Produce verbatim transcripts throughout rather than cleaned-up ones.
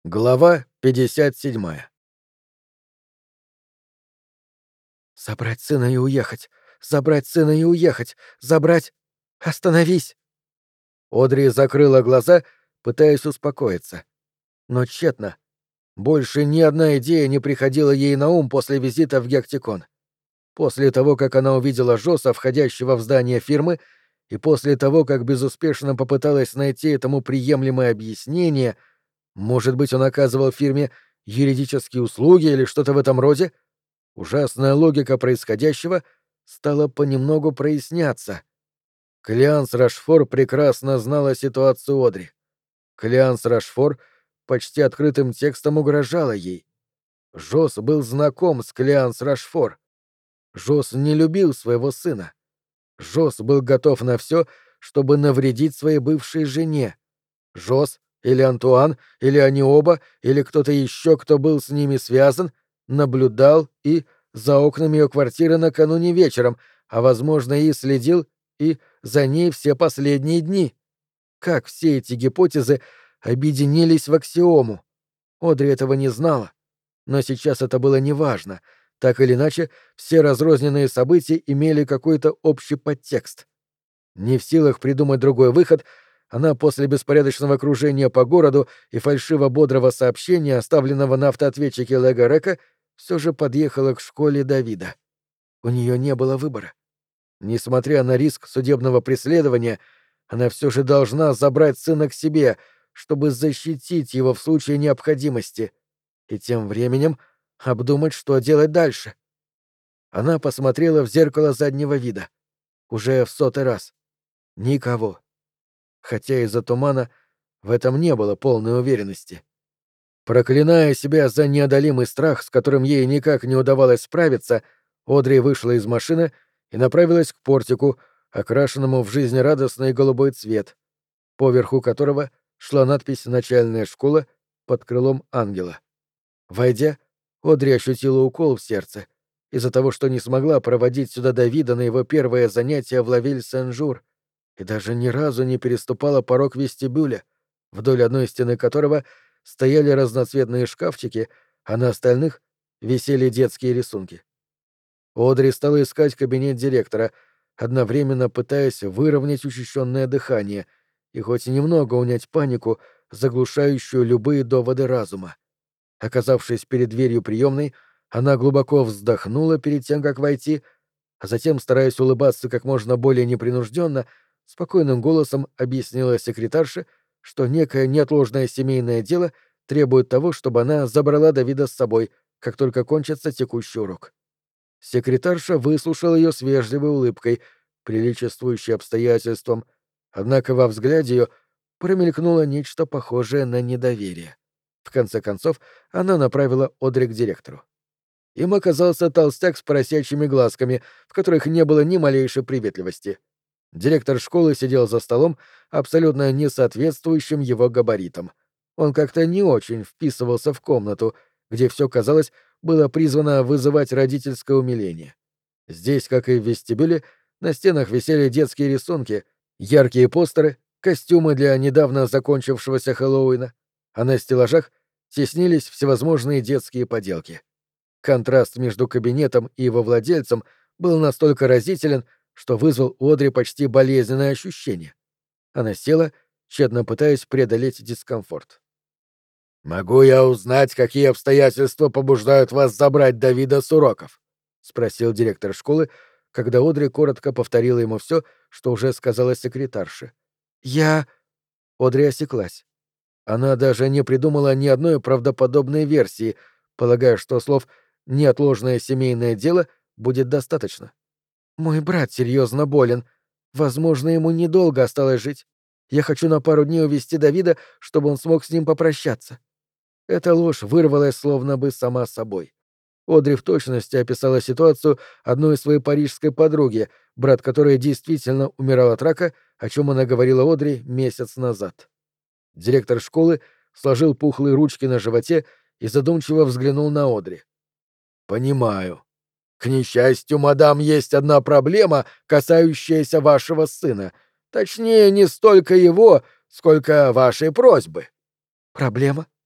Глава пятьдесят семь. «Забрать сына и уехать! Забрать сына и уехать! Забрать... Остановись!» Одри закрыла глаза, пытаясь успокоиться. Но тщетно. Больше ни одна идея не приходила ей на ум после визита в Гектикон. После того, как она увидела Жоса, входящего в здание фирмы, и после того, как безуспешно попыталась найти этому приемлемое объяснение, может быть, он оказывал фирме юридические услуги или что-то в этом роде, ужасная логика происходящего стала понемногу проясняться. Клеанс Рашфор прекрасно знала ситуацию Одри. Клеанс Рашфор почти открытым текстом угрожала ей. Жос был знаком с Клеанс Рашфор. Жос не любил своего сына. Жос был готов на все, чтобы навредить своей бывшей жене. Жос или Антуан, или они оба, или кто-то еще, кто был с ними связан, наблюдал и за окнами ее квартиры накануне вечером, а, возможно, и следил и за ней все последние дни. Как все эти гипотезы объединились в аксиому? Одри этого не знала. Но сейчас это было неважно. Так или иначе, все разрозненные события имели какой-то общий подтекст. Не в силах придумать другой выход, она после беспорядочного кружения по городу и фальшиво-бодрого сообщения, оставленного на автоответчике Лего Река, все же подъехала к школе Давида. У нее не было выбора. Несмотря на риск судебного преследования, она все же должна забрать сына к себе, чтобы защитить его в случае необходимости, и тем временем обдумать, что делать дальше. Она посмотрела в зеркало заднего вида. Уже в сотый раз. Никого. Хотя из-за тумана в этом не было полной уверенности. Проклиная себя за неодолимый страх, с которым ей никак не удавалось справиться, Одри вышла из машины и направилась к портику, окрашенному в жизнерадостный голубой цвет, поверху которого шла надпись «Начальная школа» под крылом ангела. Войдя, Одри ощутила укол в сердце из-за того, что не смогла проводить сюда Давида на его первое занятие в Лавиль-Сен-Жур и даже ни разу не переступала порог вестибюля, вдоль одной стены которого стояли разноцветные шкафчики, а на остальных висели детские рисунки. Одри стала искать кабинет директора, одновременно пытаясь выровнять учащенное дыхание и хоть немного унять панику, заглушающую любые доводы разума. Оказавшись перед дверью приемной, она глубоко вздохнула перед тем, как войти, а затем, стараясь улыбаться как можно более непринужденно, спокойным голосом объяснила секретарше, что некое неотложное семейное дело требует того, чтобы она забрала Давида с собой, как только кончится текущий урок. Секретарша выслушала ее с вежливой улыбкой, приличествующей обстоятельствам, однако во взгляде ее промелькнуло нечто похожее на недоверие. В конце концов, она направила Одри к директору. Им оказался толстяк с поросячьими глазками, в которых не было ни малейшей приветливости. Директор школы сидел за столом, абсолютно не соответствующим его габаритам. Он как-то не очень вписывался в комнату, где все, казалось, было призвано вызывать родительское умиление. Здесь, как и в вестибюле, на стенах висели детские рисунки, яркие постеры, костюмы для недавно закончившегося Хэллоуина, а на стеллажах теснились всевозможные детские поделки. Контраст между кабинетом и его владельцем был настолько разителен, что вызвал у Одри почти болезненное ощущение. Она села, тщетно пытаясь преодолеть дискомфорт. «Могу я узнать, какие обстоятельства побуждают вас забрать Давида с уроков?» — спросил директор школы, когда Одри коротко повторила ему все, что уже сказала секретарше. «Я...» Одри осеклась. Она даже не придумала ни одной правдоподобной версии, полагая, что слов «неотложное семейное дело» будет достаточно. «Мой брат серьезно болен. Возможно, ему недолго осталось жить. Я хочу на пару дней увезти Давида, чтобы он смог с ним попрощаться». Эта ложь вырвалась словно бы сама собой. Одри в точности описала ситуацию одной своей парижской подруги, брат которой действительно умирал от рака, о чем она говорила Одри месяц назад. Директор школы сложил пухлые ручки на животе и задумчиво взглянул на Одри. «Понимаю. К несчастью, мадам, есть одна проблема, касающаяся вашего сына. Точнее, не столько его, сколько вашей просьбы». «Проблема?»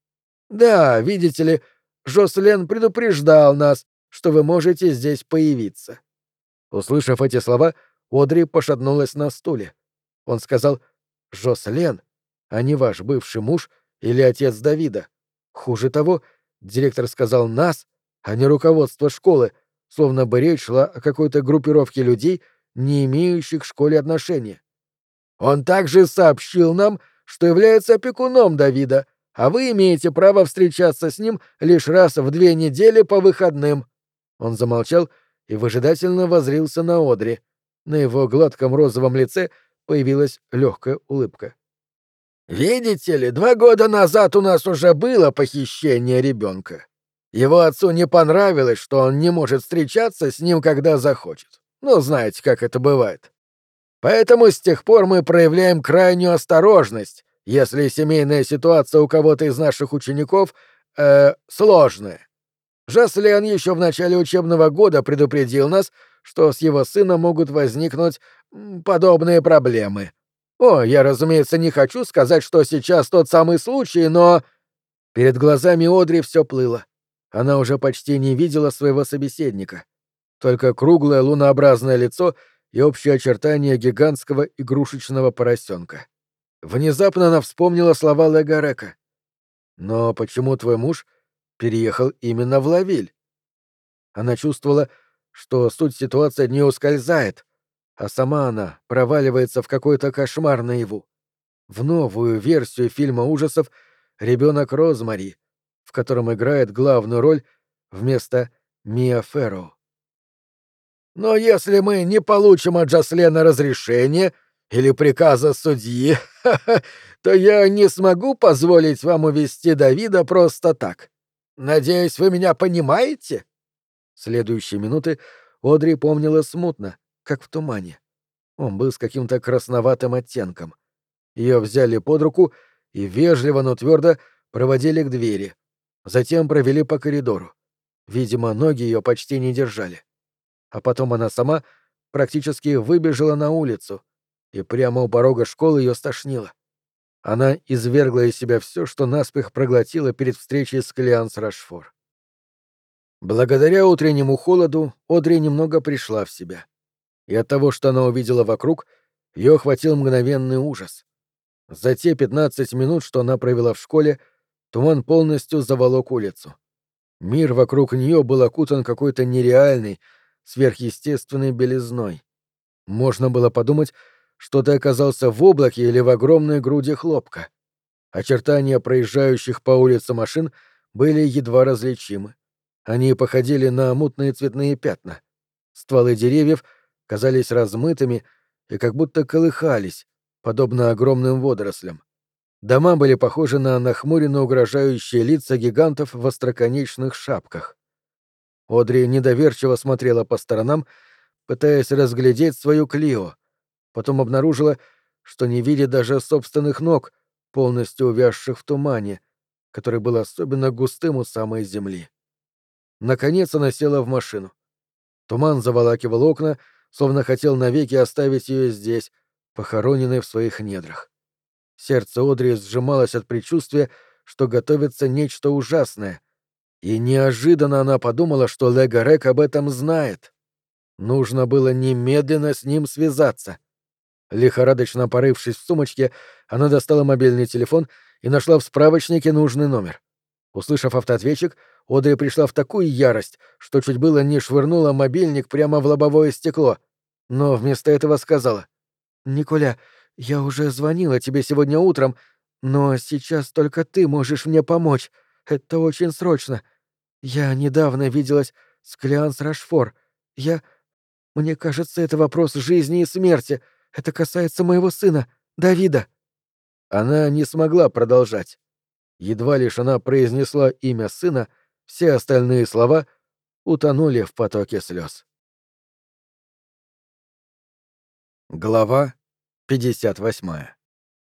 Да, видите ли, Жослен предупреждал нас, что вы можете здесь появиться». Услышав эти слова, Одри пошатнулась на стуле. Он сказал: «Жослен, а не ваш бывший муж или отец Давида. Хуже того, директор сказал «нас», а не руководство школы, словно бы речь шла о какой-то группировке людей, не имеющих к школе отношения. Он также сообщил нам, что является опекуном Давида, а вы имеете право встречаться с ним лишь раз в две недели по выходным». Он замолчал и выжидательно воззрился на Одри. На его гладком розовом лице появилась легкая улыбка. «Видите ли, два года назад у нас уже было похищение ребенка. Его отцу не понравилось, что он не может встречаться с ним, когда захочет. Ну, знаете, как это бывает. Поэтому с тех пор мы проявляем крайнюю осторожность, если семейная ситуация у кого-то из наших учеников, э, сложная. Жослен еще в начале учебного года предупредил нас, что с его сыном могут возникнуть м, подобные проблемы. О, я, разумеется, не хочу сказать, что сейчас тот самый случай, но...» Перед глазами Одри все плыло. Она уже почти не видела своего собеседника. Только круглое лунообразное лицо и общие очертания гигантского игрушечного поросенка. Внезапно она вспомнила слова Легарека. «Но почему твой муж переехал именно в Лавиль?» Она чувствовала, что суть ситуации от нее ускользает, а сама она проваливается в какой-то кошмар наяву. В новую версию фильма ужасов «Ребенок Розмари», в котором играет главную роль вместо Миа Ферроу. «Но если мы не получим от Джаслена разрешения или приказа судьи, то я не смогу позволить вам увезти Давида просто так. Надеюсь, вы меня понимаете?» Следующие минуты Одри помнила смутно, как в тумане. Он был с каким-то красноватым оттенком. Ее взяли под руку и вежливо, но твердо проводили к двери. Затем провели по коридору. Видимо, ноги ее почти не держали. А потом она сама практически выбежала на улицу, и прямо у порога школы ее стошнило. Она извергла из себя все, что наспех проглотила перед встречей с Клеанс Рашфор. Благодаря утреннему холоду Одри немного пришла в себя. И от того, что она увидела вокруг, ее охватил мгновенный ужас. За те пятнадцать минут, что она провела в школе, туман полностью заволок улицу. Мир вокруг нее был окутан какой-то нереальной, сверхъестественной белизной. Можно было подумать, что ты оказался в облаке или в огромной груди хлопка. Очертания проезжающих по улице машин были едва различимы. Они походили на мутные цветные пятна. Стволы деревьев казались размытыми и как будто колыхались, подобно огромным водорослям. Дома были похожи на нахмуренно угрожающие лица гигантов в остроконечных шапках. Одри недоверчиво смотрела по сторонам, пытаясь разглядеть свою Клио. Потом обнаружила, что не видит даже собственных ног, полностью увязших в тумане, который был особенно густым у самой земли. Наконец она села в машину. Туман заволакивал окна, словно хотел навеки оставить ее здесь, похороненной в своих недрах. Сердце Одри сжималось от предчувствия, что готовится нечто ужасное, и неожиданно она подумала, что Легарек об этом знает. Нужно было немедленно с ним связаться. Лихорадочно порывшись в сумочке, она достала мобильный телефон и нашла в справочнике нужный номер. Услышав автоответчик, Одри пришла в такую ярость, что чуть было не швырнула мобильник прямо в лобовое стекло, но вместо этого сказала: «Николя, я уже звонила тебе сегодня утром, но сейчас только ты можешь мне помочь. Это очень срочно. Я недавно виделась с Клеанс Рашфор. Я... Мне кажется, это вопрос жизни и смерти. Это касается моего сына, Давида». Она не смогла продолжать. Едва лишь она произнесла имя сына, все остальные слова утонули в потоке слез. Глава пятьдесят восьмая.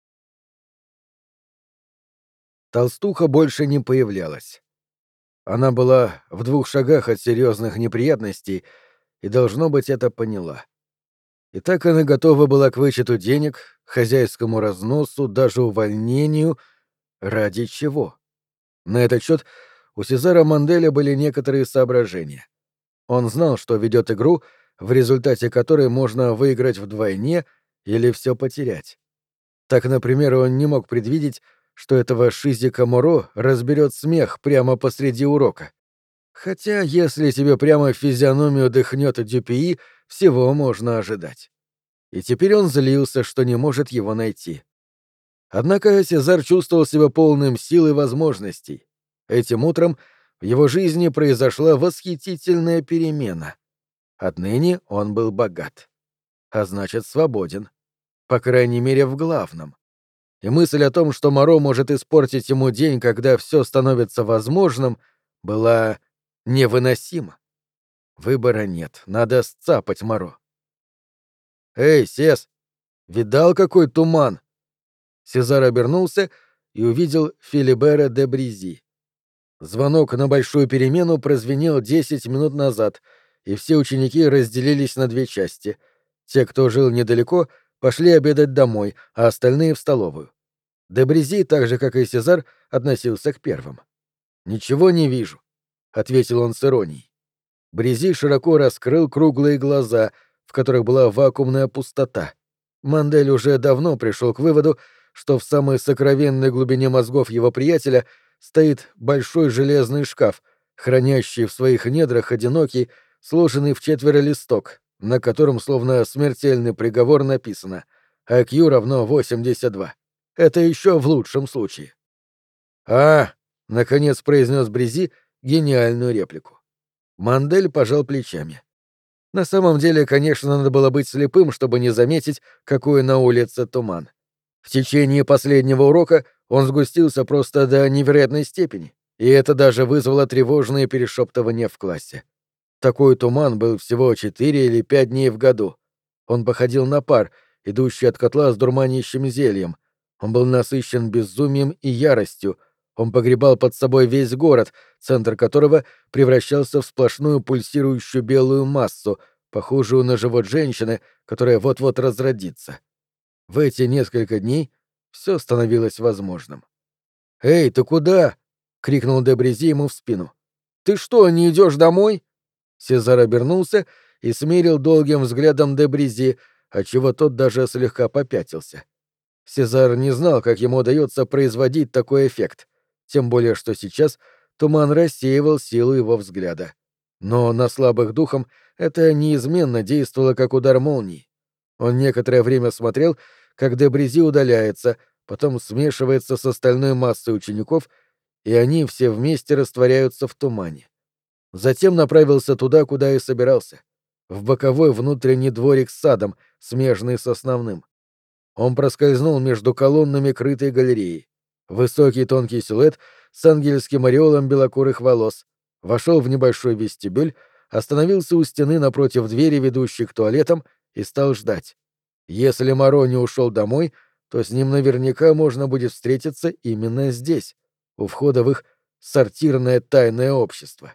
Толстуха больше не появлялась. Она была в двух шагах от серьезных неприятностей и, должно быть, это поняла. И так она готова была к вычету денег, хозяйскому разносу, даже увольнению. Ради чего? На этот счет у Сезара Манделя были некоторые соображения. Он знал, что ведет игру, в результате которой можно выиграть вдвойне или все потерять. Так, например, он не мог предвидеть, что этого Шизика Моро разберет смех прямо посреди урока. Хотя, если тебе прямо в физиономию дыхнет Дюпюи, всего можно ожидать. И теперь он злился, что не может его найти. Однако Сезар чувствовал себя полным сил и возможностей. Этим утром в его жизни произошла восхитительная перемена. Отныне он был богат. А значит, свободен. По крайней мере, в главном. И мысль о том, что Моро может испортить ему день, когда все становится возможным, была невыносима. Выбора нет, надо сцапать Моро. «Эй, Сес, видал, какой туман?» Сезар обернулся и увидел Филибера де Бризи. Звонок на большую перемену прозвенел десять минут назад, и все ученики разделились на две части. Те, кто жил недалеко, пошли обедать домой, а остальные — в столовую. Де Бризи, так же, как и Сезар, относился к первым. «Ничего не вижу», — ответил он с иронией. Бризи широко раскрыл круглые глаза, в которых была вакуумная пустота. Мандель уже давно пришел к выводу, что в самой сокровенной глубине мозгов его приятеля стоит большой железный шкаф, хранящий в своих недрах одинокий, сложенный в четверо листок, на котором словно смертельный приговор написано «ай кью равно восемьдесят два». Это еще в лучшем случае. «А!» — наконец произнес Бризи гениальную реплику. Мандель пожал плечами. На самом деле, конечно, надо было быть слепым, чтобы не заметить, какой на улице туман. В течение последнего урока он сгустился просто до невероятной степени, и это даже вызвало тревожные перешептывания в классе. Такой туман был всего четыре или пять дней в году. Он походил на пар, идущий от котла с дурманящим зельем. Он был насыщен безумием и яростью. Он погребал под собой весь город, центр которого превращался в сплошную пульсирующую белую массу, похожую на живот женщины, которая вот-вот разродится. В эти несколько дней все становилось возможным. «Эй, ты куда?» — крикнул де Бризи ему в спину. «Ты что, не идешь домой?» Сезар обернулся и смерил долгим взглядом де Бризи, отчего тот даже слегка попятился. Сезар не знал, как ему удается производить такой эффект, тем более что сейчас туман рассеивал силу его взгляда. Но на слабых духом это неизменно действовало как удар молнии. Он некоторое время смотрел, как де Бризи удаляется, потом смешивается с остальной массой учеников, и они все вместе растворяются в тумане. Затем направился туда, куда и собирался, в боковой внутренний дворик с садом, смежный с основным. Он проскользнул между колоннами крытой галереи. Высокий тонкий силуэт с ангельским ореолом белокурых волос, вошел в небольшой вестибюль, остановился у стены напротив двери, ведущей к туалетам, и стал ждать. Если Моро не ушел домой, то с ним наверняка можно будет встретиться именно здесь, у входа в их сортирное тайное общество.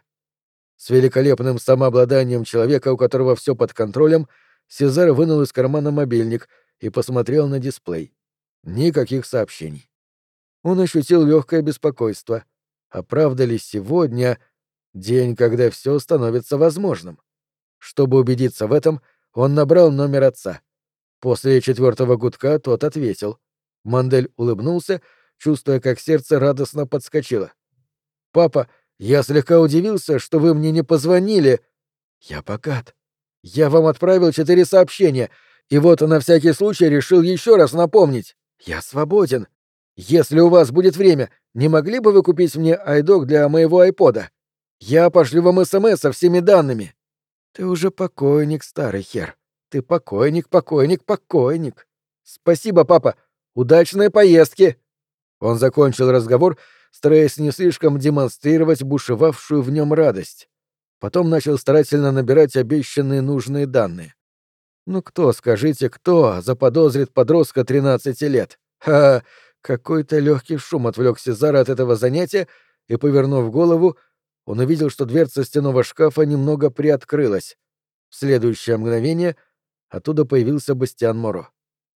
С великолепным самообладанием человека, у которого все под контролем, Сезар вынул из кармана мобильник и посмотрел на дисплей. Никаких сообщений. Он ощутил легкое беспокойство. А правда ли сегодня день, когда все становится возможным? Чтобы убедиться в этом, он набрал номер отца. После четвертого гудка тот ответил. Мандель улыбнулся, чувствуя, как сердце радостно подскочило. «Папа, я слегка удивился, что вы мне не позвонили. Я богат. Я вам отправил четыре сообщения, и вот на всякий случай решил еще раз напомнить. Я свободен. Если у вас будет время, не могли бы вы купить мне айдок для моего айпода? Я пошлю вам СМС со всеми данными». «Ты уже покойник, старый хер. Ты покойник, покойник, покойник. Спасибо, папа. Удачной поездки!» Он закончил разговор, стараясь не слишком демонстрировать бушевавшую в нем радость. Потом начал старательно набирать обещанные нужные данные. Ну кто, скажите, кто заподозрит подростка тринадцати лет? Ха! Какой-то легкий шум отвлек Сезара от этого занятия, и, повернув голову, он увидел, что дверца стенного шкафа немного приоткрылась. В следующее мгновение оттуда появился Бастиан Моро.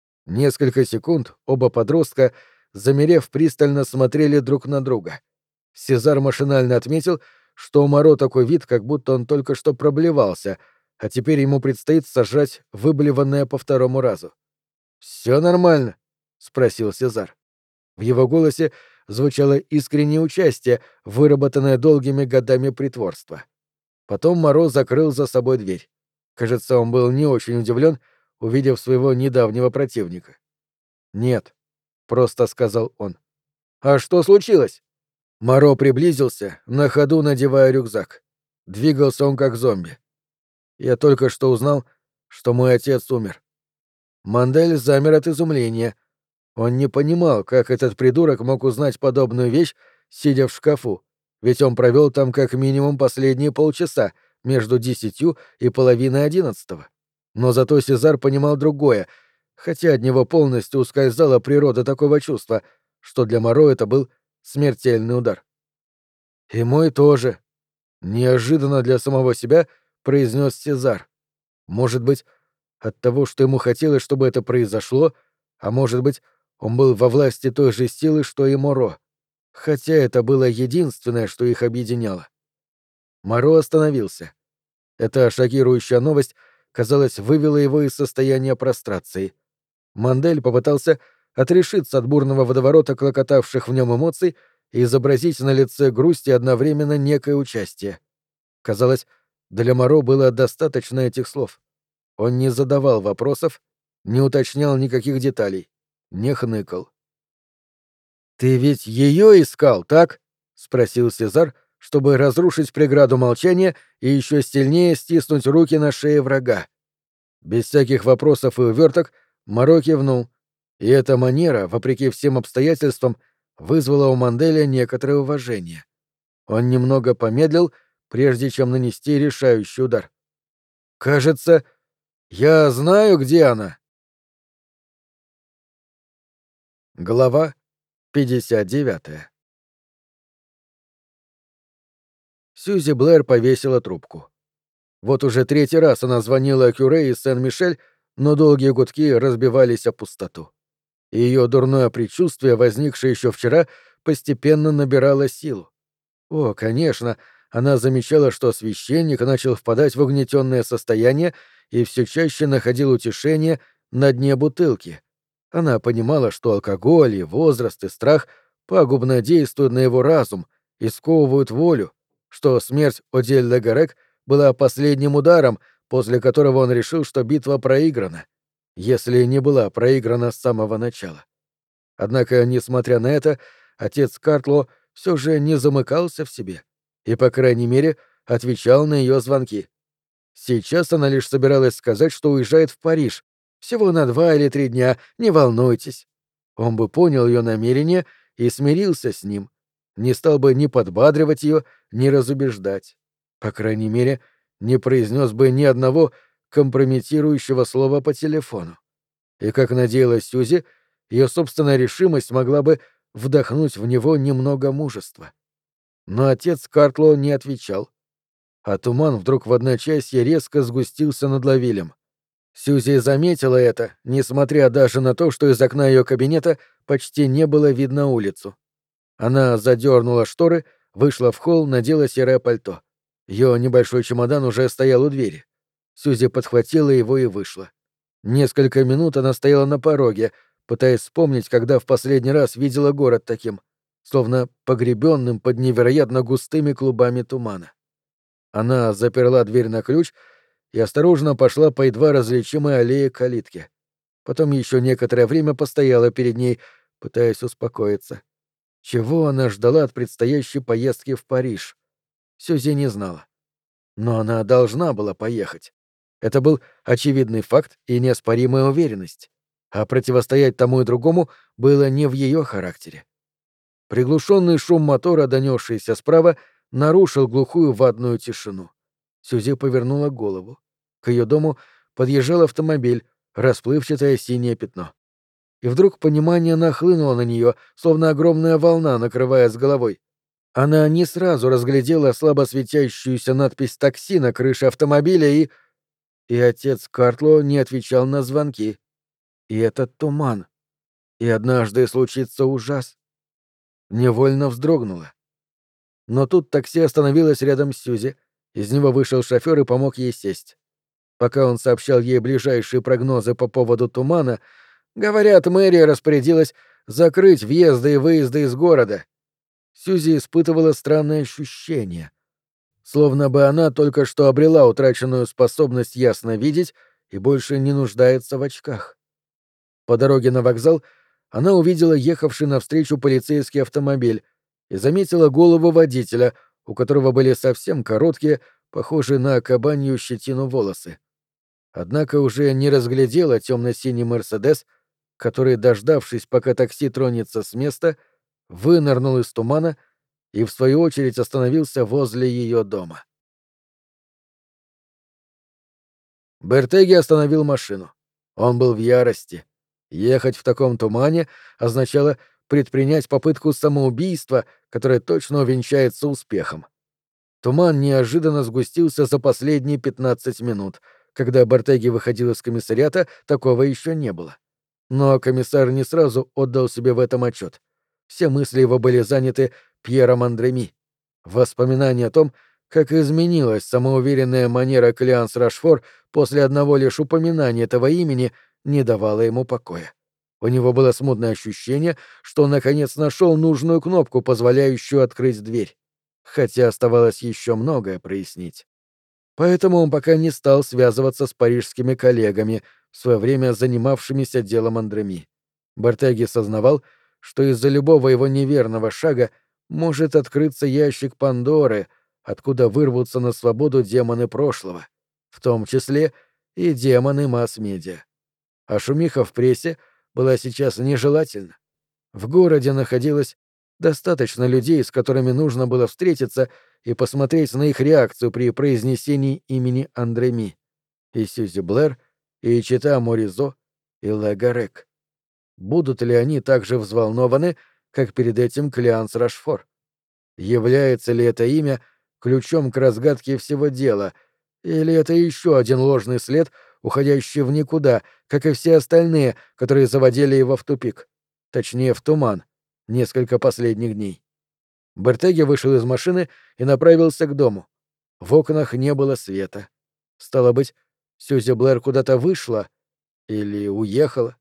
Несколько секунд оба подростка, замерев, пристально смотрели друг на друга. Сезар машинально отметил, что у Моро такой вид, как будто он только что проблевался, а теперь ему предстоит сожрать выблеванное по второму разу. «Все нормально?» — спросил Сезар. В его голосе звучало искреннее участие, выработанное долгими годами притворства. Потом Моро закрыл за собой дверь. Кажется, он был не очень удивлен, увидев своего недавнего противника. «Нет», — просто сказал он. «А что случилось?» Моро приблизился, на ходу надевая рюкзак. Двигался он как зомби. «Я только что узнал, что мой отец умер». Мандель замер от изумления. Он не понимал, как этот придурок мог узнать подобную вещь, сидя в шкафу, ведь он провел там как минимум последние полчаса, между десятью и половиной одиннадцатого. Но зато Сезар понимал другое, хотя от него полностью ускользала природа такого чувства, что для Моро это был смертельный удар. «И мой тоже», — неожиданно для самого себя произнес Сезар. Может быть, от того, что ему хотелось, чтобы это произошло, а может быть, он был во власти той же силы, что и Моро, хотя это было единственное, что их объединяло. Моро остановился. Эта шокирующая новость, казалось, вывела его из состояния прострации. Мандель попытался отрешиться от бурного водоворота клокотавших в нем эмоций и изобразить на лице грусть и одновременно некое участие. Казалось, для Моро было достаточно этих слов. Он не задавал вопросов, не уточнял никаких деталей, не хныкал. «Ты ведь ее искал, так?» — спросил Сезар, чтобы разрушить преграду молчания и еще сильнее стиснуть руки на шее врага. Без всяких вопросов и уверток Моро кивнул, и эта манера, вопреки всем обстоятельствам, вызвала у Манделя некоторое уважение. Он немного помедлил, прежде чем нанести решающий удар. «Кажется, я знаю, где она». Глава пятьдесят девятая. Сьюзи Блэр повесила трубку. Вот уже третий раз она звонила Кюре из Сен-Мишель, но долгие гудки разбивались о пустоту. Ее дурное предчувствие, возникшее еще вчера, постепенно набирало силу. О, конечно, она замечала, что священник начал впадать в угнетенное состояние и все чаще находил утешение на дне бутылки. Она понимала, что алкоголь и возраст и страх пагубно действуют на его разум и сковывают волю, что смерть Одель де Гарек была последним ударом, после которого он решил, что битва проиграна, если не была проиграна с самого начала. Однако, несмотря на это, отец Картло все же не замыкался в себе и, по крайней мере, отвечал на ее звонки. Сейчас она лишь собиралась сказать, что уезжает в Париж, всего на два или три дня, не волнуйтесь. Он бы понял ее намерение и смирился с ним, не стал бы ни подбадривать ее, ни разубеждать. По крайней мере, не произнес бы ни одного компрометирующего слова по телефону. И, как надеялась Сьюзи, ее собственная решимость могла бы вдохнуть в него немного мужества. Но отец Картло не отвечал. А туман вдруг в одночасье резко сгустился над Лавилем. Сьюзи заметила это, несмотря даже на то, что из окна ее кабинета почти не было видно улицу. Она задернула шторы, вышла в холл, надела серое пальто. Ее небольшой чемодан уже стоял у двери. Сьюзи подхватила его и вышла. Несколько минут она стояла на пороге, пытаясь вспомнить, когда в последний раз видела город таким, словно погребенным под невероятно густыми клубами тумана. Она заперла дверь на ключ и осторожно пошла по едва различимой аллее к калитке. Потом еще некоторое время постояла перед ней, пытаясь успокоиться. Чего она ждала от предстоящей поездки в Париж? Сьюзи не знала. Но она должна была поехать. Это был очевидный факт и неоспоримая уверенность. А противостоять тому и другому было не в ее характере. Приглушенный шум мотора, донесшийся справа, нарушил глухую ватную тишину. Сьюзи повернула голову. К ее дому подъезжал автомобиль, расплывчатое синее пятно. И вдруг понимание нахлынуло на нее, словно огромная волна, накрывая с головой. Она не сразу разглядела слабо светящуюся надпись «такси» на крыше автомобиля и... И отец Картло не отвечал на звонки. И этот туман. И однажды случится ужас. Невольно вздрогнула. Но тут такси остановилось рядом с Сьюзи, из него вышел шофер и помог ей сесть. Пока он сообщал ей ближайшие прогнозы по поводу тумана, говорят, мэрия распорядилась закрыть въезды и выезды из города. Сьюзи испытывала странное ощущение, словно бы она только что обрела утраченную способность ясно видеть и больше не нуждается в очках. По дороге на вокзал она увидела ехавший навстречу полицейский автомобиль и заметила голову водителя, у которого были совсем короткие, похожие на кабанью щетину волосы. Однако уже не разглядела темно-синий «Мерседес», который, дождавшись, пока такси тронется с места, вынырнул из тумана и, в свою очередь, остановился возле ее дома. Бертеги остановил машину. Он был в ярости. Ехать в таком тумане означало предпринять попытку самоубийства, которая точно увенчается успехом. Туман неожиданно сгустился за последние пятнадцать минут. Когда Бертеги выходил из комиссариата, такого еще не было. Но комиссар не сразу отдал себе в этом отчет. Все мысли его были заняты Пьером Андреми. Воспоминание о том, как изменилась самоуверенная манера Клеанс Рашфор после одного лишь упоминания этого имени, не давало ему покоя. У него было смутное ощущение, что он наконец нашел нужную кнопку, позволяющую открыть дверь. Хотя оставалось еще многое прояснить. Поэтому он пока не стал связываться с парижскими коллегами, в свое время занимавшимися делом Андреми. Бертеги сознавал, что из-за любого его неверного шага может открыться ящик Пандоры, откуда вырвутся на свободу демоны прошлого, в том числе и демоны масс-медиа. А шумиха в прессе была сейчас нежелательна. В городе находилось достаточно людей, с которыми нужно было встретиться и посмотреть на их реакцию при произнесении имени Андреми. И Сьюзи Блэр, и Чита Моризо, и Легарек. Будут ли они так же взволнованы, как перед этим Клеанс Рашфор? Является ли это имя ключом к разгадке всего дела, или это еще один ложный след, уходящий в никуда, как и все остальные, которые заводили его в тупик? Точнее, в туман, несколько последних дней. Бертеги вышел из машины и направился к дому. В окнах не было света. Стало быть, Сьюзи Блэр куда-то вышла или уехала.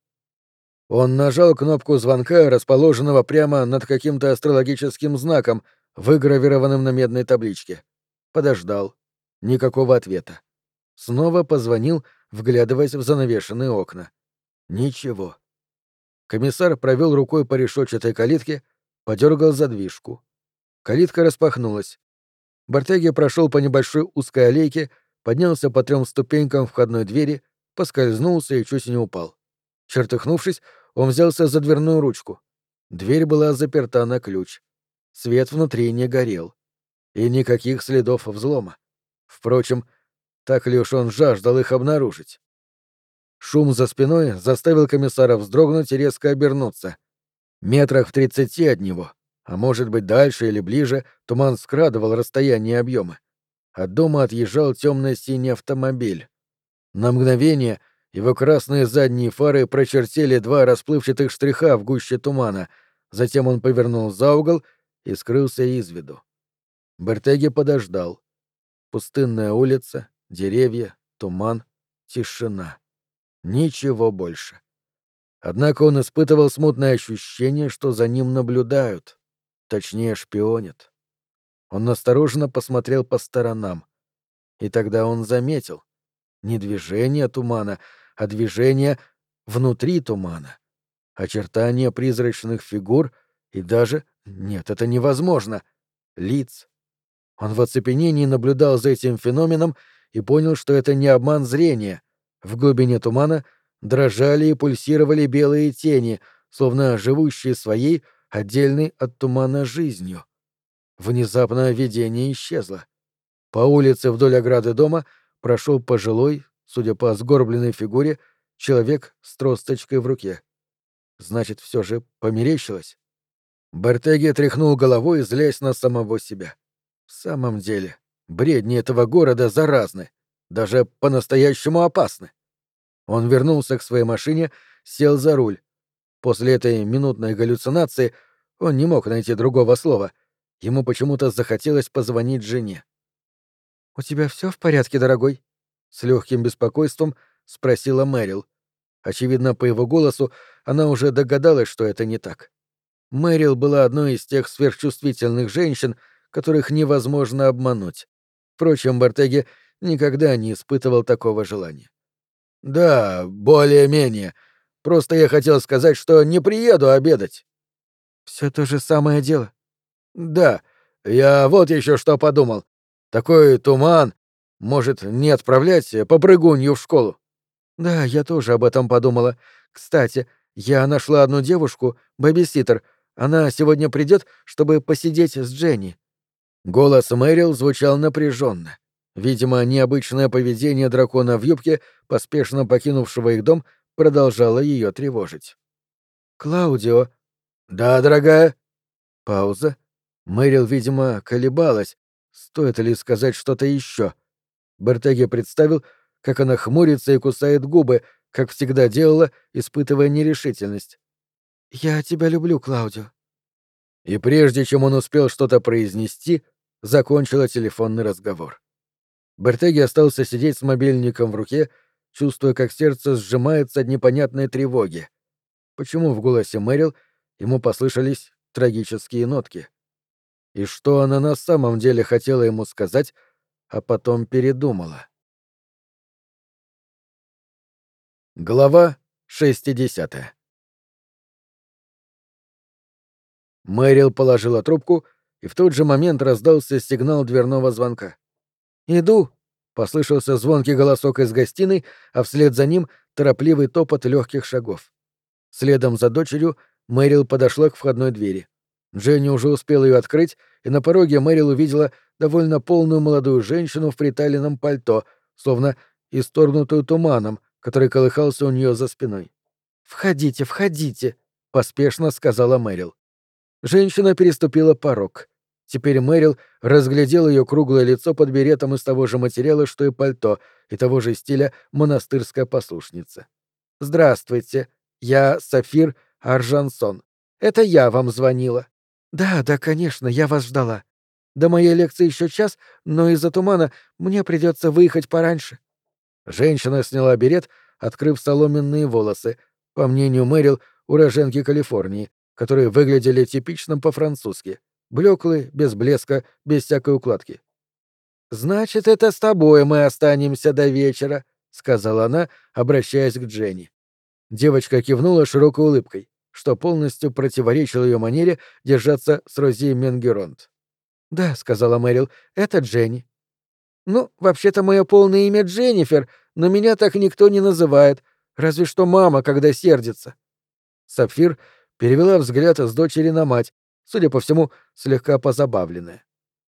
Он нажал кнопку звонка, расположенного прямо над каким-то астрологическим знаком, выгравированным на медной табличке. Подождал. Никакого ответа. Снова позвонил, вглядываясь в занавешенные окна. Ничего. Комиссар провел рукой по решетчатой калитке, подергал задвижку. Калитка распахнулась. Бертеги прошел по небольшой узкой аллейке, поднялся по трем ступенькам входной двери, поскользнулся и чуть не упал. Чертыхнувшись, он взялся за дверную ручку. Дверь была заперта на ключ. Свет внутри не горел. И никаких следов взлома. Впрочем, так ли уж он жаждал их обнаружить? Шум за спиной заставил комиссара вздрогнуть и резко обернуться. Метрах в тридцати от него, а может быть дальше или ближе, туман скрадывал расстояние и объемы. От дома отъезжал темно-синий автомобиль. На мгновение его красные задние фары прочертили два расплывчатых штриха в гуще тумана, затем он повернул за угол и скрылся из виду. Бертеги подождал. Пустынная улица, деревья, туман, тишина. Ничего больше. Однако он испытывал смутное ощущение, что за ним наблюдают, точнее шпионят. Он осторожно посмотрел по сторонам. И тогда он заметил не движение тумана, а движение внутри тумана. Очертания призрачных фигур и даже... Нет, это невозможно. Лиц. Он в оцепенении наблюдал за этим феноменом и понял, что это не обман зрения. В глубине тумана дрожали и пульсировали белые тени, словно живущие своей, отдельной от тумана жизнью. Внезапно видение исчезло. По улице вдоль ограды дома прошел пожилой, судя по сгорбленной фигуре, человек с тросточкой в руке. Значит, все же померещилось. Бертеги тряхнул головой, злясь на самого себя. В самом деле, бредни этого города заразны, даже по-настоящему опасны. Он вернулся к своей машине, сел за руль. После этой минутной галлюцинации он не мог найти другого слова. Ему почему-то захотелось позвонить жене. «У тебя все в порядке, дорогой?» — с легким беспокойством спросила Мэрил. Очевидно, по его голосу она уже догадалась, что это не так. Мэрил была одной из тех сверхчувствительных женщин, которых невозможно обмануть. Впрочем, Бартеги никогда не испытывал такого желания. «Да, более-менее. Просто я хотел сказать, что не приеду обедать». «Все то же самое дело». «Да, я вот еще что подумал. Такой туман. Может, не отправлять попрыгунью в школу?» «Да, я тоже об этом подумала. Кстати, я нашла одну девушку, бэбиситер. Она сегодня придет, чтобы посидеть с Дженни». Голос Мэрил звучал напряженно. Видимо, необычное поведение дракона в юбке, поспешно покинувшего их дом, продолжало ее тревожить. «Клаудио». «Да, дорогая». Пауза. Мэрил, видимо, колебалась. Стоит ли сказать что-то еще? Бертеге представил, как она хмурится и кусает губы, как всегда делала, испытывая нерешительность. «Я тебя люблю, Клаудио». И прежде чем он успел что-то произнести, закончила телефонный разговор. Бертеги остался сидеть с мобильником в руке, чувствуя, как сердце сжимается от непонятной тревоги. Почему в голосе Мэрил ему послышались трагические нотки? И что она на самом деле хотела ему сказать, а потом передумала? Глава шестидесятая. Мэрил положила трубку, и в тот же момент раздался сигнал дверного звонка. «Иду!» — послышался звонкий голосок из гостиной, а вслед за ним торопливый топот легких шагов. Следом за дочерью Мэрил подошла к входной двери. Дженни уже успела ее открыть, и на пороге Мэрил увидела довольно полную молодую женщину в приталенном пальто, словно исторгнутую туманом, который колыхался у нее за спиной. «Входите, входите!» — поспешно сказала Мэрил. Женщина переступила порог. Теперь Мэрил разглядел ее круглое лицо под беретом из того же материала, что и пальто, и того же стиля монастырская послушница. «Здравствуйте, я Сафир Аржансон. Это я вам звонила». «Да, да, конечно, я вас ждала. До моей лекции еще час, но из-за тумана мне придется выехать пораньше». Женщина сняла берет, открыв соломенные волосы, по мнению Мэрил, уроженки Калифорнии, которые выглядели типично по-французски. Блеклые, без блеска, без всякой укладки. «Значит, это с тобой мы останемся до вечера», — сказала она, обращаясь к Дженни. Девочка кивнула широкой улыбкой, что полностью противоречило ее манере держаться с Рози Менгеронт. «Да», — сказала Мэрил, — «это Дженни». «Ну, вообще-то мое полное имя Дженнифер, но меня так никто не называет, разве что мама, когда сердится». Сапфир перевела взгляд с дочери на мать, судя по всему, слегка позабавленная.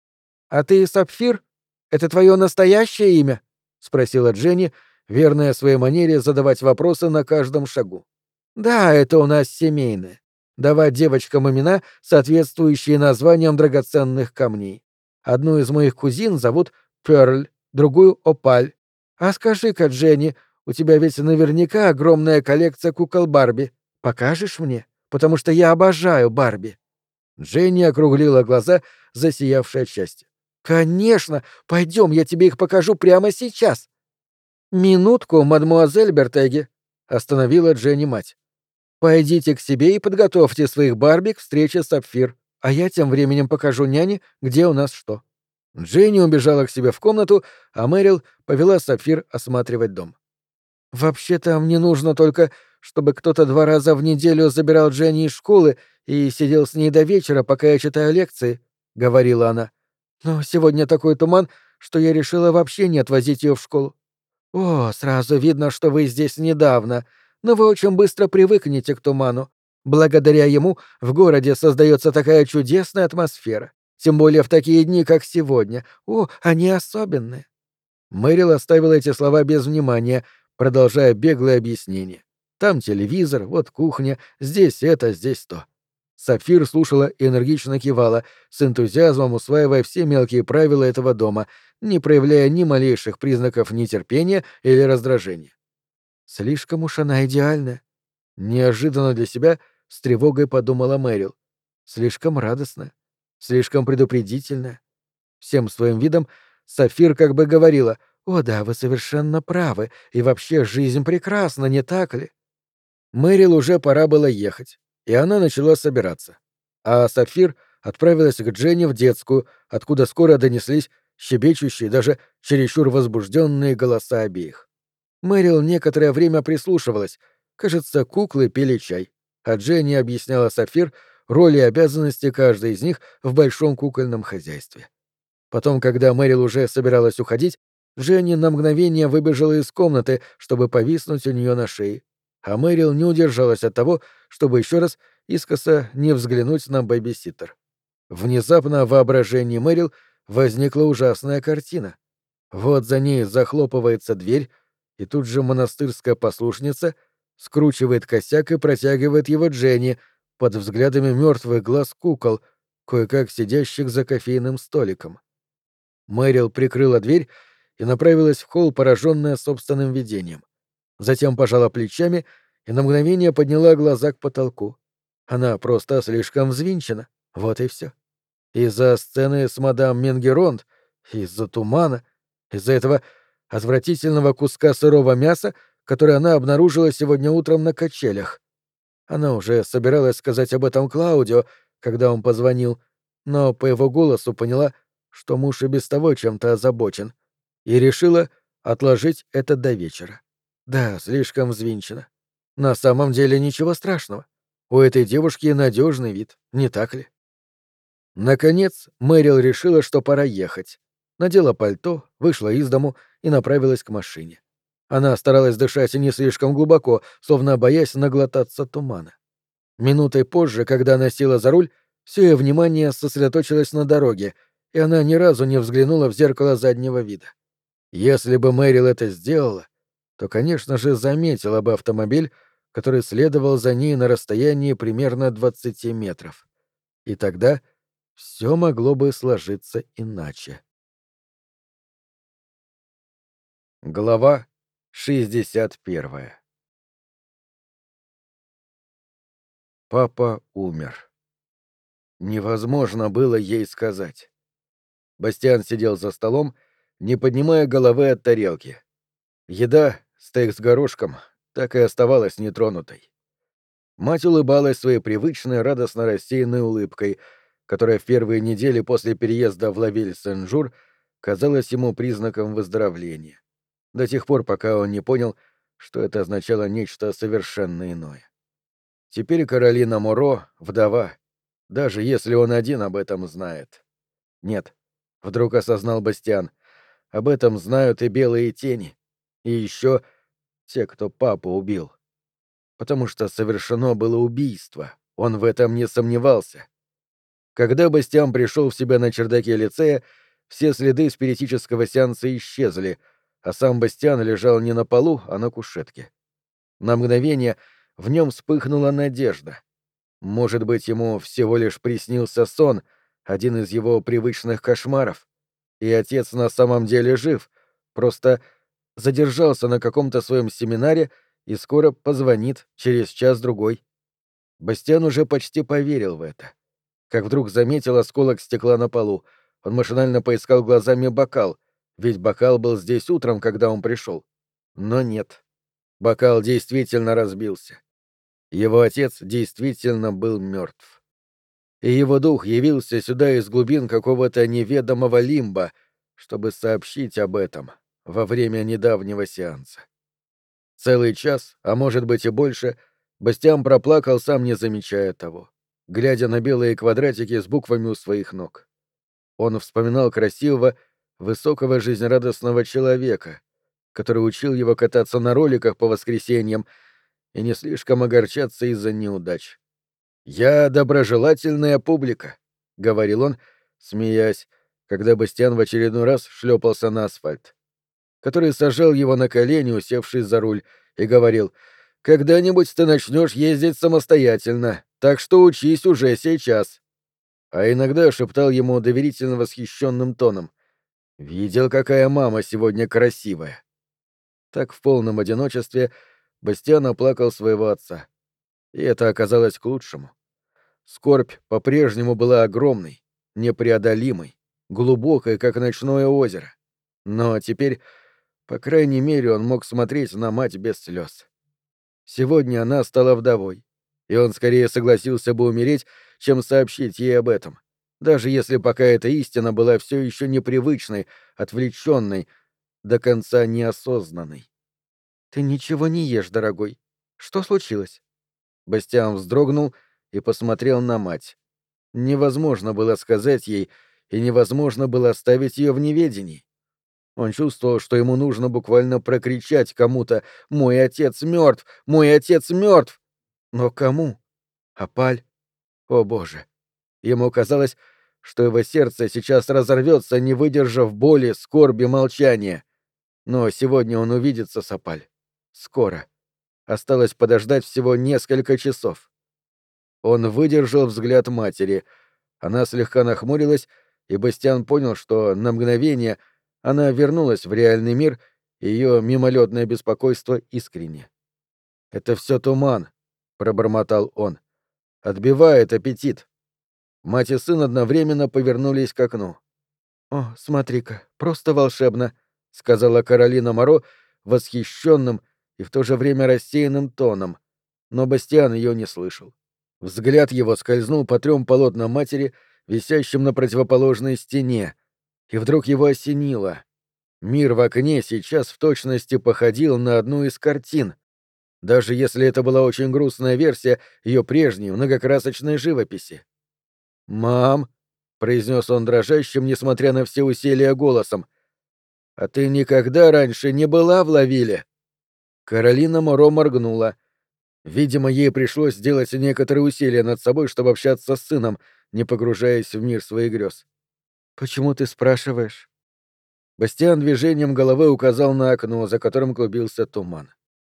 «А ты Сапфир? Это твое настоящее имя?» — спросила Дженни, верная своей манере задавать вопросы на каждом шагу. «Да, это у нас семейное. Давать девочкам имена, соответствующие названиям драгоценных камней. Одну из моих кузин зовут Пёрль, другую — Опаль. А скажи-ка, Дженни, у тебя ведь наверняка огромная коллекция кукол Барби. Покажешь мне? Потому что я обожаю Барби». Дженни округлила глаза, засиявшие от счастья. «Конечно! Пойдем, я тебе их покажу прямо сейчас!» «Минутку, мадмуазель Бертеги!» — остановила Дженни мать. «Пойдите к себе и подготовьте своих Барби к встрече с Сапфир, а я тем временем покажу няне, где у нас что». Дженни убежала к себе в комнату, а Мэрил повела Сапфир осматривать дом. «Вообще-то мне нужно только, чтобы кто-то два раза в неделю забирал Дженни из школы и сидел с ней до вечера, пока я читаю лекции», — говорила она. «Но сегодня такой туман, что я решила вообще не отвозить ее в школу». «О, сразу видно, что вы здесь недавно, но вы очень быстро привыкнете к туману. Благодаря ему в городе создается такая чудесная атмосфера, тем более в такие дни, как сегодня. О, они особенные». Мэрил оставила эти слова без внимания, продолжая беглое объяснение. Там телевизор, вот кухня, здесь это, здесь то. Сапфир слушала и энергично кивала, с энтузиазмом усваивая все мелкие правила этого дома, не проявляя ни малейших признаков нетерпения или раздражения. «Слишком уж она идеальна», — неожиданно для себя с тревогой подумала Мэрил. «Слишком радостна, слишком предупредительная. Всем своим видом Сафир как бы говорила: «О да, вы совершенно правы, и вообще жизнь прекрасна, не так ли?» Мэрил уже пора было ехать, и она начала собираться. А Сафир отправилась к Дженни в детскую, откуда скоро донеслись щебечущие, даже чересчур возбужденные голоса обеих. Мэрил некоторое время прислушивалась. Кажется, куклы пили чай, а Дженни объясняла Сафир роли и обязанности каждой из них в большом кукольном хозяйстве. Потом, когда Мэрил уже собиралась уходить, Дженни на мгновение выбежала из комнаты, чтобы повиснуть у нее на шее. А Мэрил не удержалась от того, чтобы еще раз искоса не взглянуть на бэби-ситтер. Внезапно в воображении Мэрил возникла ужасная картина. Вот за ней захлопывается дверь, и тут же монастырская послушница скручивает косяк и протягивает его Дженни под взглядами мертвых глаз кукол, кое-как сидящих за кофейным столиком. Мэрил прикрыла дверь и направилась в холл, пораженная собственным видением. Затем пожала плечами и на мгновение подняла глаза к потолку. Она просто слишком взвинчена. Вот и все. Из-за сцены с мадам Менгеронт, из-за тумана, из-за этого отвратительного куска сырого мяса, который она обнаружила сегодня утром на качелях. Она уже собиралась сказать об этом Клаудио, когда он позвонил, но по его голосу поняла, что муж и без того чем-то озабочен, и решила отложить это до вечера. Да, слишком взвинчена. На самом деле ничего страшного. У этой девушки надежный вид, не так ли? Наконец, Мэрил решила, что пора ехать. Надела пальто, вышла из дому и направилась к машине. Она старалась дышать не слишком глубоко, словно боясь наглотаться тумана. Минутой позже, когда она села за руль, все ее внимание сосредоточилось на дороге, и она ни разу не взглянула в зеркало заднего вида. Если бы Мэрил это сделала, то, конечно же, заметила бы автомобиль, который следовал за ней на расстоянии примерно двадцати метров. И тогда все могло бы сложиться иначе. Глава шестьдесят первая. Папа умер. Невозможно было ей сказать. Бастиан сидел за столом, не поднимая головы от тарелки. Еда, стейк с горошком, так и оставалась нетронутой. Мать улыбалась своей привычной радостно рассеянной улыбкой, которая в первые недели после переезда в Лавиль-Сен-Жур казалась ему признаком выздоровления, до тех пор, пока он не понял, что это означало нечто совершенно иное. Теперь Каролина Моро — вдова, даже если он один об этом знает. Нет, вдруг осознал Бастиан, об этом знают и белые тени, и еще те, кто папу убил. Потому что совершено было убийство, он в этом не сомневался. Когда Бастиан пришел в себя на чердаке лицея, все следы спиритического сеанса исчезли, а сам Бастиан лежал не на полу, а на кушетке. На мгновение в нем вспыхнула надежда. Может быть, ему всего лишь приснился сон, один из его привычных кошмаров, и отец на самом деле жив, просто задержался на каком-то своем семинаре и скоро позвонит через час-другой. Бастиан уже почти поверил в это. Как вдруг заметил осколок стекла на полу. Он машинально поискал глазами бокал, ведь бокал был здесь утром, когда он пришел. Но нет. Бокал действительно разбился. Его отец действительно был мертв. И его дух явился сюда из глубин какого-то неведомого лимба, чтобы сообщить об этом во время недавнего сеанса. Целый час, а может быть и больше, Бастиан проплакал, сам не замечая того, глядя на белые квадратики с буквами у своих ног. Он вспоминал красивого, высокого жизнерадостного человека, который учил его кататься на роликах по воскресеньям и не слишком огорчаться из-за неудач. «Я доброжелательная публика», — говорил он, смеясь, когда Бастиан в очередной раз шлепался на асфальт, который сажал его на колени, усевшись за руль, и говорил: «Когда-нибудь ты начнешь ездить самостоятельно, так что учись уже сейчас». А иногда шептал ему доверительно восхищенным тоном: «Видел, какая мама сегодня красивая». Так в полном одиночестве Бастиан оплакал своего отца. И это оказалось к лучшему. Скорбь по-прежнему была огромной, непреодолимой, глубокой, как ночное озеро. Но теперь, по крайней мере, он мог смотреть на мать без слез. Сегодня она стала вдовой, и он скорее согласился бы умереть, чем сообщить ей об этом, даже если пока эта истина была все еще непривычной, отвлеченной, до конца неосознанной. «Ты ничего не ешь, дорогой. Что случилось?» Бастиан вздрогнул и посмотрел на мать. Невозможно было сказать ей, и невозможно было оставить ее в неведении. Он чувствовал, что ему нужно буквально прокричать кому-то: «Мой отец мертв! Мой отец мертв!» Но кому? Апаль? О, Боже! Ему казалось, что его сердце сейчас разорвется, не выдержав боли, скорби, молчания. Но сегодня он увидится с Апаль. Скоро. Осталось подождать всего несколько часов. Он выдержал взгляд матери. Она слегка нахмурилась, и Бастиан понял, что на мгновение она вернулась в реальный мир, и ее мимолетное беспокойство искренне. «Это все туман», — пробормотал он. «Отбивает аппетит». Мать и сын одновременно повернулись к окну. «О, смотри-ка, просто волшебно», — сказала Каролина Моро восхищенным и в то же время рассеянным тоном, но Бастиан ее не слышал. Взгляд его скользнул по трем полотнам матери, висящим на противоположной стене, и вдруг его осенило. Мир в окне сейчас в точности походил на одну из картин, даже если это была очень грустная версия ее прежней многокрасочной живописи. «Мам», — произнес он дрожащим, несмотря на все усилия, голосом, — «а ты никогда раньше не была в Лавиле?» Каролина Моро моргнула. Видимо, ей пришлось сделать некоторые усилия над собой, чтобы общаться с сыном, не погружаясь в мир своих грез. «Почему ты спрашиваешь?» Бастиан движением головы указал на окно, за которым клубился туман.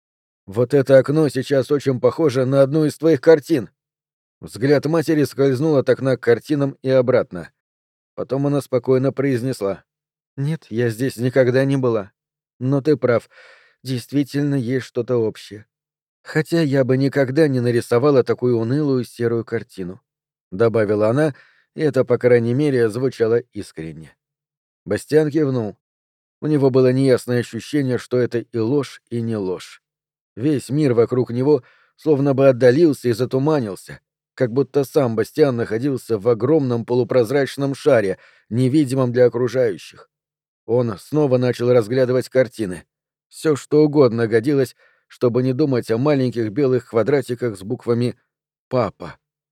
«Вот это окно сейчас очень похоже на одну из твоих картин». Взгляд матери скользнул от окна к картинам и обратно. Потом она спокойно произнесла: «Нет, я здесь никогда не была. Но ты прав, действительно есть что-то общее. Хотя я бы никогда не нарисовала такую унылую серую картину», — добавила она, и это, по крайней мере, звучало искренне. Бастиан кивнул. У него было неясное ощущение, что это и ложь, и не ложь. Весь мир вокруг него словно бы отдалился и затуманился, как будто сам Бастиан находился в огромном полупрозрачном шаре, невидимом для окружающих. Он снова начал разглядывать картины. Все что угодно годилось, чтобы не думать о маленьких белых квадратиках с буквами «Папа».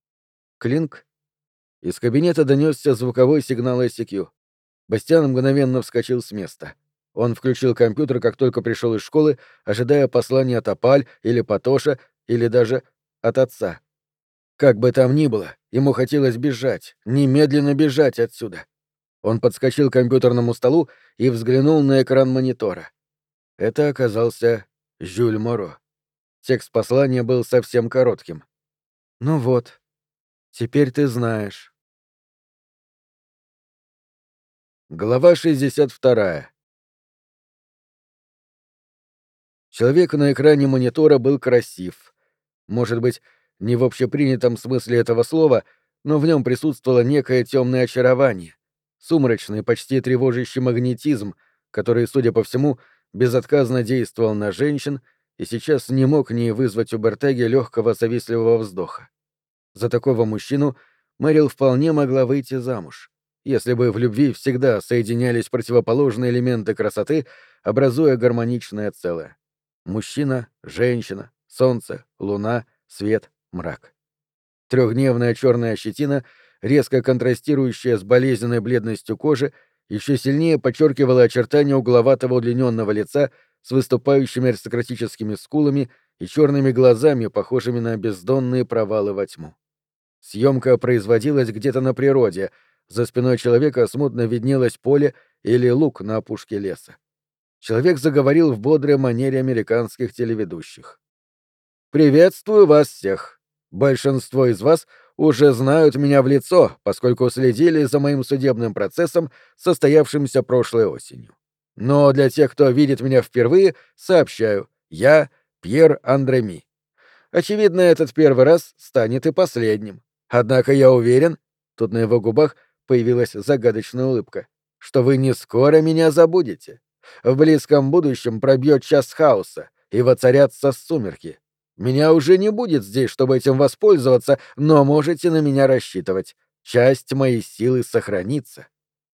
Клинк. Из кабинета донесся звуковой сигнал ай си кью. Бастиан мгновенно вскочил с места. Он включил компьютер, как только пришел из школы, ожидая послания от Апаль или Патоша, или даже от отца. Как бы там ни было, ему хотелось бежать, немедленно бежать отсюда. Он подскочил к компьютерному столу и взглянул на экран монитора. Это оказался Жюль Моро. Текст послания был совсем коротким. «Ну вот, теперь ты знаешь». Глава шестьдесят вторая. Человек на экране монитора был красив. Может быть, не в общепринятом смысле этого слова, но в нем присутствовало некое темное очарование, сумрачный, почти тревожащий магнетизм, который, судя по всему, безотказно действовал на женщин и сейчас не мог не вызвать у Бертеги легкого завистливого вздоха. За такого мужчину Мэрил вполне могла выйти замуж, если бы в любви всегда соединялись противоположные элементы красоты, образуя гармоничное целое. Мужчина, женщина, солнце, луна, свет, мрак. Трехдневная черная щетина, резко контрастирующая с болезненной бледностью кожи, еще сильнее подчеркивала очертания угловатого удлиненного лица с выступающими аристократическими скулами и черными глазами, похожими на бездонные провалы во тьму. Съемка производилась где-то на природе, за спиной человека смутно виднелось поле или луг на опушке леса. Человек заговорил в бодрой манере американских телеведущих. «Приветствую вас всех. Большинство из вас уже знают меня в лицо, поскольку следили за моим судебным процессом, состоявшимся прошлой осенью. Но для тех, кто видит меня впервые, сообщаю, я Пьер Андре. Очевидно, этот первый раз станет и последним. Однако я уверен, тут на его губах появилась загадочная улыбка, — что вы не скоро меня забудете. В близком будущем пробьет час хаоса, и воцарятся сумерки. Меня уже не будет здесь, чтобы этим воспользоваться, но можете на меня рассчитывать. Часть моей силы сохранится.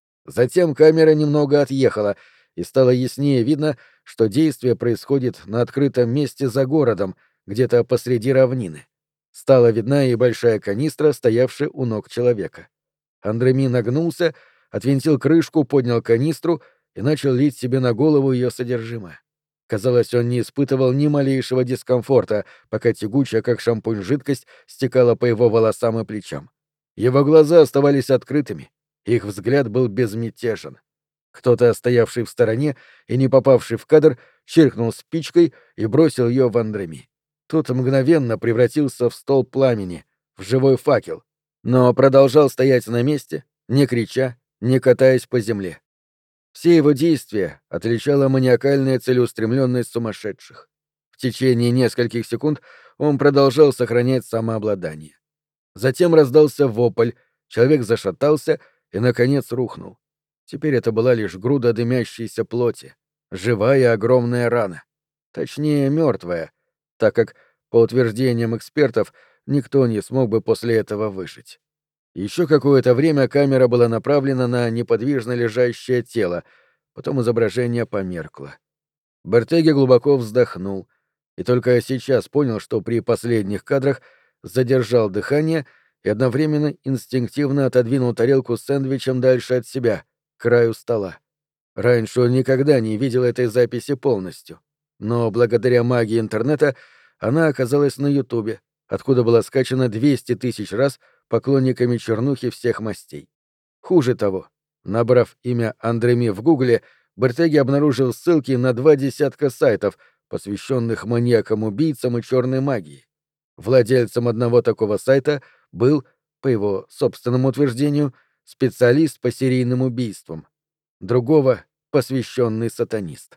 Затем камера немного отъехала, и стало яснее видно, что действие происходит на открытом месте за городом, где-то посреди равнины. Стала видна и большая канистра, стоявшая у ног человека. Андреми нагнулся, отвинтил крышку, поднял канистру и начал лить себе на голову ее содержимое. Казалось, он не испытывал ни малейшего дискомфорта, пока тягучая, как шампунь, жидкость стекала по его волосам и плечам. Его глаза оставались открытыми, их взгляд был безмятежен. Кто-то, стоявший в стороне и не попавший в кадр, чиркнул спичкой и бросил ее в Андреми. Тот мгновенно превратился в столб пламени, в живой факел, но продолжал стоять на месте, не крича, не катаясь по земле. Все его действия отличала маниакальная целеустремленность сумасшедших. В течение нескольких секунд он продолжал сохранять самообладание. Затем раздался вопль, человек зашатался и, наконец, рухнул. Теперь это была лишь груда дымящейся плоти, живая огромная рана. Точнее, мертвая, так как, по утверждениям экспертов, никто не смог бы после этого выжить. Еще какое-то время камера была направлена на неподвижно лежащее тело, потом изображение померкло. Бертеги глубоко вздохнул и только сейчас понял, что при последних кадрах задержал дыхание и одновременно инстинктивно отодвинул тарелку с сэндвичем дальше от себя, к краю стола. Раньше он никогда не видел этой записи полностью, но благодаря магии интернета она оказалась на Ютубе, откуда была скачана двести тысяч раз поклонниками чернухи всех мастей. Хуже того, набрав имя Андреми в Гугле, Бертеги обнаружил ссылки на два десятка сайтов, посвященных маньякам-убийцам и черной магии. Владельцем одного такого сайта был, по его собственному утверждению, специалист по серийным убийствам, другого — посвященный сатанист.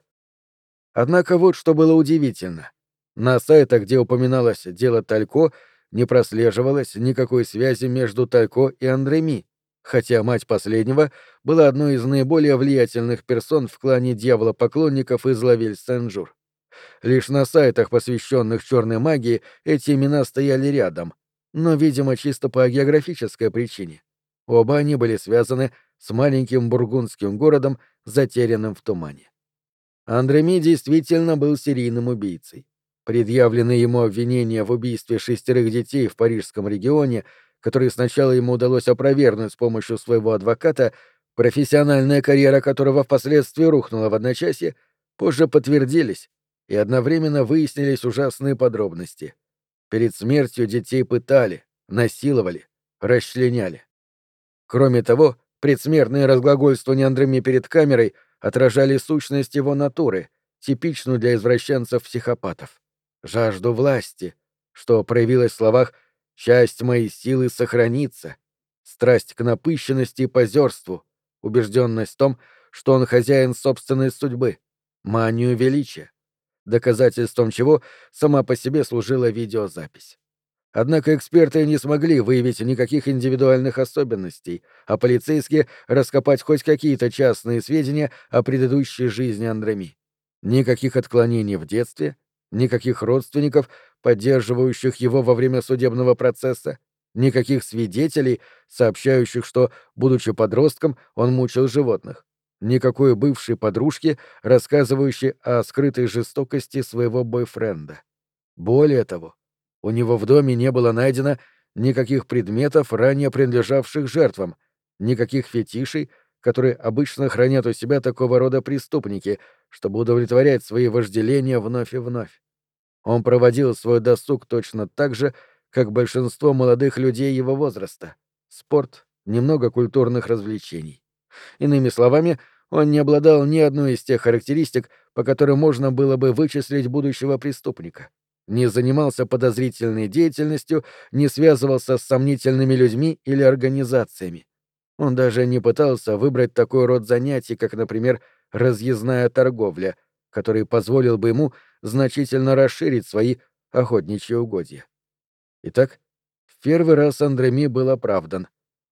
Однако вот что было удивительно. На сайтах, где упоминалось дело Талько, не прослеживалось никакой связи между Талько и Андреми, хотя мать последнего была одной из наиболее влиятельных персон в клане дьявола-поклонников из Лавиль-Сен-Жур. Лишь на сайтах, посвященных черной магии, эти имена стояли рядом, но, видимо, чисто по географической причине. Оба они были связаны с маленьким бургундским городом, затерянным в тумане. Андреми действительно был серийным убийцей. Предъявленные ему обвинения в убийстве шестерых детей в парижском регионе, которые сначала ему удалось опровергнуть с помощью своего адвоката, профессиональная карьера которого впоследствии рухнула в одночасье, позже подтвердились, и одновременно выяснились ужасные подробности. Перед смертью детей пытали, насиловали, расчленяли. Кроме того, предсмертные разглагольствования Андреми перед камерой отражали сущность его натуры, типичную для извращенцев-психопатов. Жажду власти, что проявилось в словах «часть моей силы сохранится», страсть к напыщенности и позерству, убежденность в том, что он хозяин собственной судьбы, манию величия, доказательством чего сама по себе служила видеозапись. Однако эксперты не смогли выявить никаких индивидуальных особенностей, а полицейские — раскопать хоть какие-то частные сведения о предыдущей жизни Андреми. Никаких отклонений в детстве, никаких родственников, поддерживающих его во время судебного процесса, никаких свидетелей, сообщающих, что, будучи подростком, он мучил животных, никакой бывшей подружки, рассказывающей о скрытой жестокости своего бойфренда. Более того, у него в доме не было найдено никаких предметов, ранее принадлежавших жертвам, никаких фетишей, которые обычно хранят у себя такого рода преступники, чтобы удовлетворять свои вожделения вновь и вновь. Он проводил свой досуг точно так же, как большинство молодых людей его возраста. Спорт, немного культурных развлечений. Иными словами, он не обладал ни одной из тех характеристик, по которым можно было бы вычислить будущего преступника. Не занимался подозрительной деятельностью, не связывался с сомнительными людьми или организациями. Он даже не пытался выбрать такой род занятий, как, например, разъездная торговля, который позволил бы ему значительно расширить свои охотничьи угодья. Итак, в первый раз Андреми был оправдан.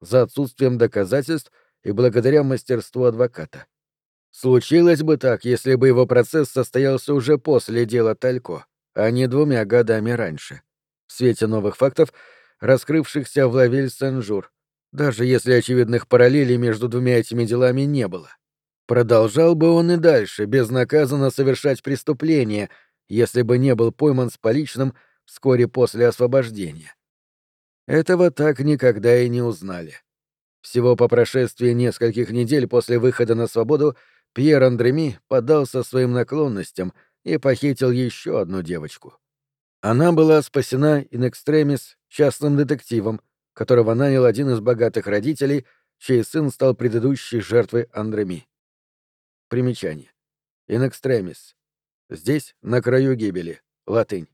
за отсутствием доказательств и благодаря мастерству адвоката. Случилось бы так, если бы его процесс состоялся уже после дела Талько, а не двумя годами раньше. В свете новых фактов, раскрывшихся в Лавиль-Сен-Жур, даже если очевидных параллелей между двумя этими делами не было. Продолжал бы он и дальше безнаказанно совершать преступления, если бы не был пойман с поличным вскоре после освобождения. Этого так никогда и не узнали. Всего по прошествии нескольких недель после выхода на свободу Пьер Андреми поддался своим наклонностям и похитил еще одну девочку. Она была спасена in extremis частным детективом, которого нанял один из богатых родителей, чей сын стал предыдущей жертвой Андреми. Примечание. In extremis. Здесь, на краю гибели. Латынь.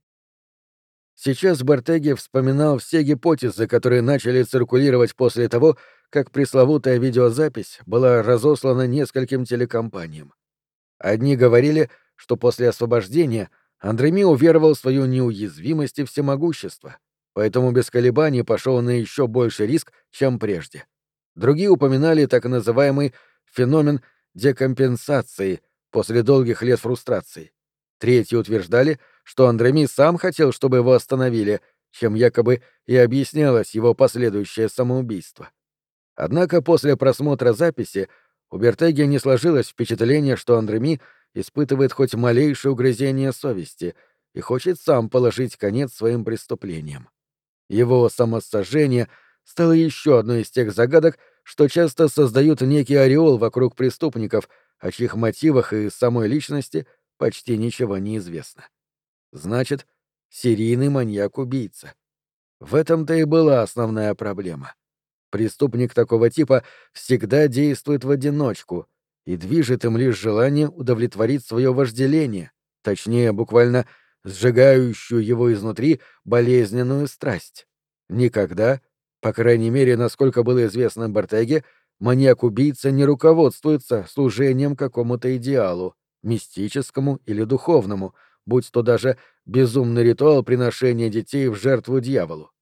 Сейчас Бартеги вспоминал все гипотезы, которые начали циркулировать после того, как пресловутая видеозапись была разослана нескольким телекомпаниям. Одни говорили, что после освобождения Андреми уверовал в свою неуязвимость и всемогущество, поэтому без колебаний пошел на еще больший риск, чем прежде. Другие упоминали так называемый феномен декомпенсации после долгих лет фрустрации. Третьи утверждали, что Андреми сам хотел, чтобы его остановили, чем якобы и объяснялось его последующее самоубийство. Однако после просмотра записи у Бертеги не сложилось впечатление, что Андреми испытывает хоть малейшее угрызение совести и хочет сам положить конец своим преступлениям. Его самосожжение стало еще одной из тех загадок, что часто создают некий ореол вокруг преступников, о чьих мотивах и самой личности почти ничего не известно. Значит, серийный маньяк-убийца. В этом-то и была основная проблема. Преступник такого типа всегда действует в одиночку, и движет им лишь желание удовлетворить свое вожделение, точнее, буквально сжигающую его изнутри болезненную страсть. Никогда, по крайней мере, насколько было известно Бартеге, маньяк-убийца не руководствуется служением какому-то идеалу, мистическому или духовному, будь то даже безумный ритуал приношения детей в жертву дьяволу.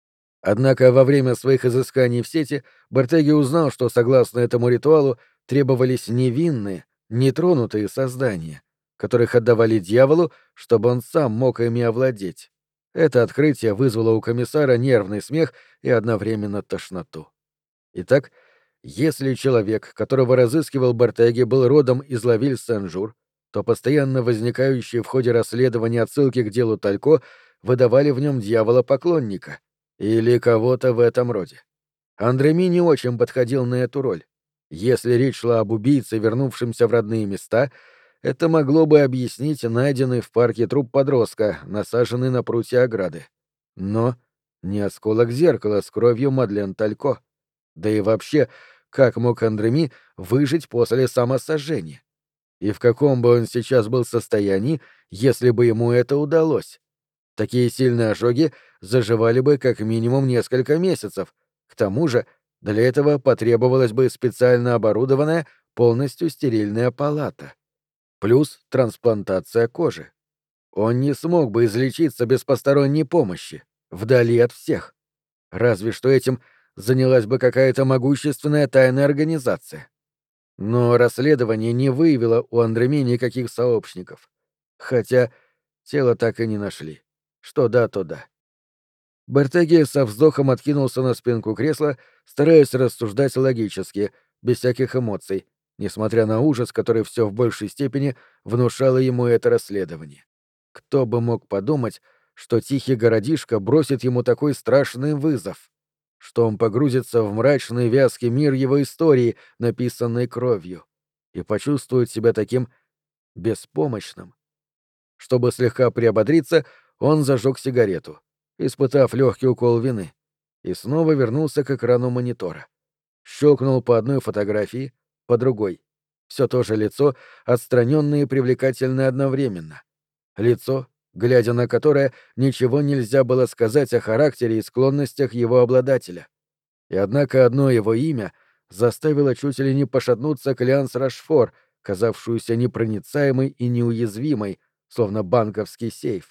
Однако во время своих изысканий в сети Бартеги узнал, что, согласно этому ритуалу, требовались невинные, нетронутые создания, которых отдавали дьяволу, чтобы он сам мог ими овладеть. Это открытие вызвало у комиссара нервный смех и одновременно тошноту. Итак, если человек, которого разыскивал Бартеги, был родом из Лавиль-Сен-Жур, то постоянно возникающие в ходе расследования отсылки к делу Талько выдавали в нем дьявола-поклонника или кого-то в этом роде. Андреми не очень подходил на эту роль. Если речь шла об убийце, вернувшемся в родные места, это могло бы объяснить найденный в парке труп подростка, насаженный на прутья ограды. Но не осколок зеркала с кровью Мадлен Талько. Да и вообще, как мог Андреми выжить после самосожжения? И в каком бы он сейчас был состоянии, если бы ему это удалось? Такие сильные ожоги заживали бы как минимум несколько месяцев. К тому же, для этого потребовалась бы специально оборудованная, полностью стерильная палата. Плюс трансплантация кожи. Он не смог бы излечиться без посторонней помощи, вдали от всех. Разве что этим занялась бы какая-то могущественная тайная организация. Но расследование не выявило у Андреми никаких сообщников. Хотя тело так и не нашли. Что да, то да. Бартеги со вздохом откинулся на спинку кресла, стараясь рассуждать логически, без всяких эмоций, несмотря на ужас, который все в большей степени внушало ему это расследование. Кто бы мог подумать, что тихий городишко бросит ему такой страшный вызов, что он погрузится в мрачный вязкий мир его истории, написанной кровью, и почувствует себя таким беспомощным. Чтобы слегка приободриться, он зажег сигарету, испытав легкий укол вины, и снова вернулся к экрану монитора. Щелкнул по одной фотографии, по другой. Все то же лицо, отстраненное и привлекательное одновременно. Лицо, глядя на которое ничего нельзя было сказать о характере и склонностях его обладателя. И однако одно его имя заставило чуть ли не пошатнуться Клеанс Рашфор, казавшуюся непроницаемой и неуязвимой, словно банковский сейф.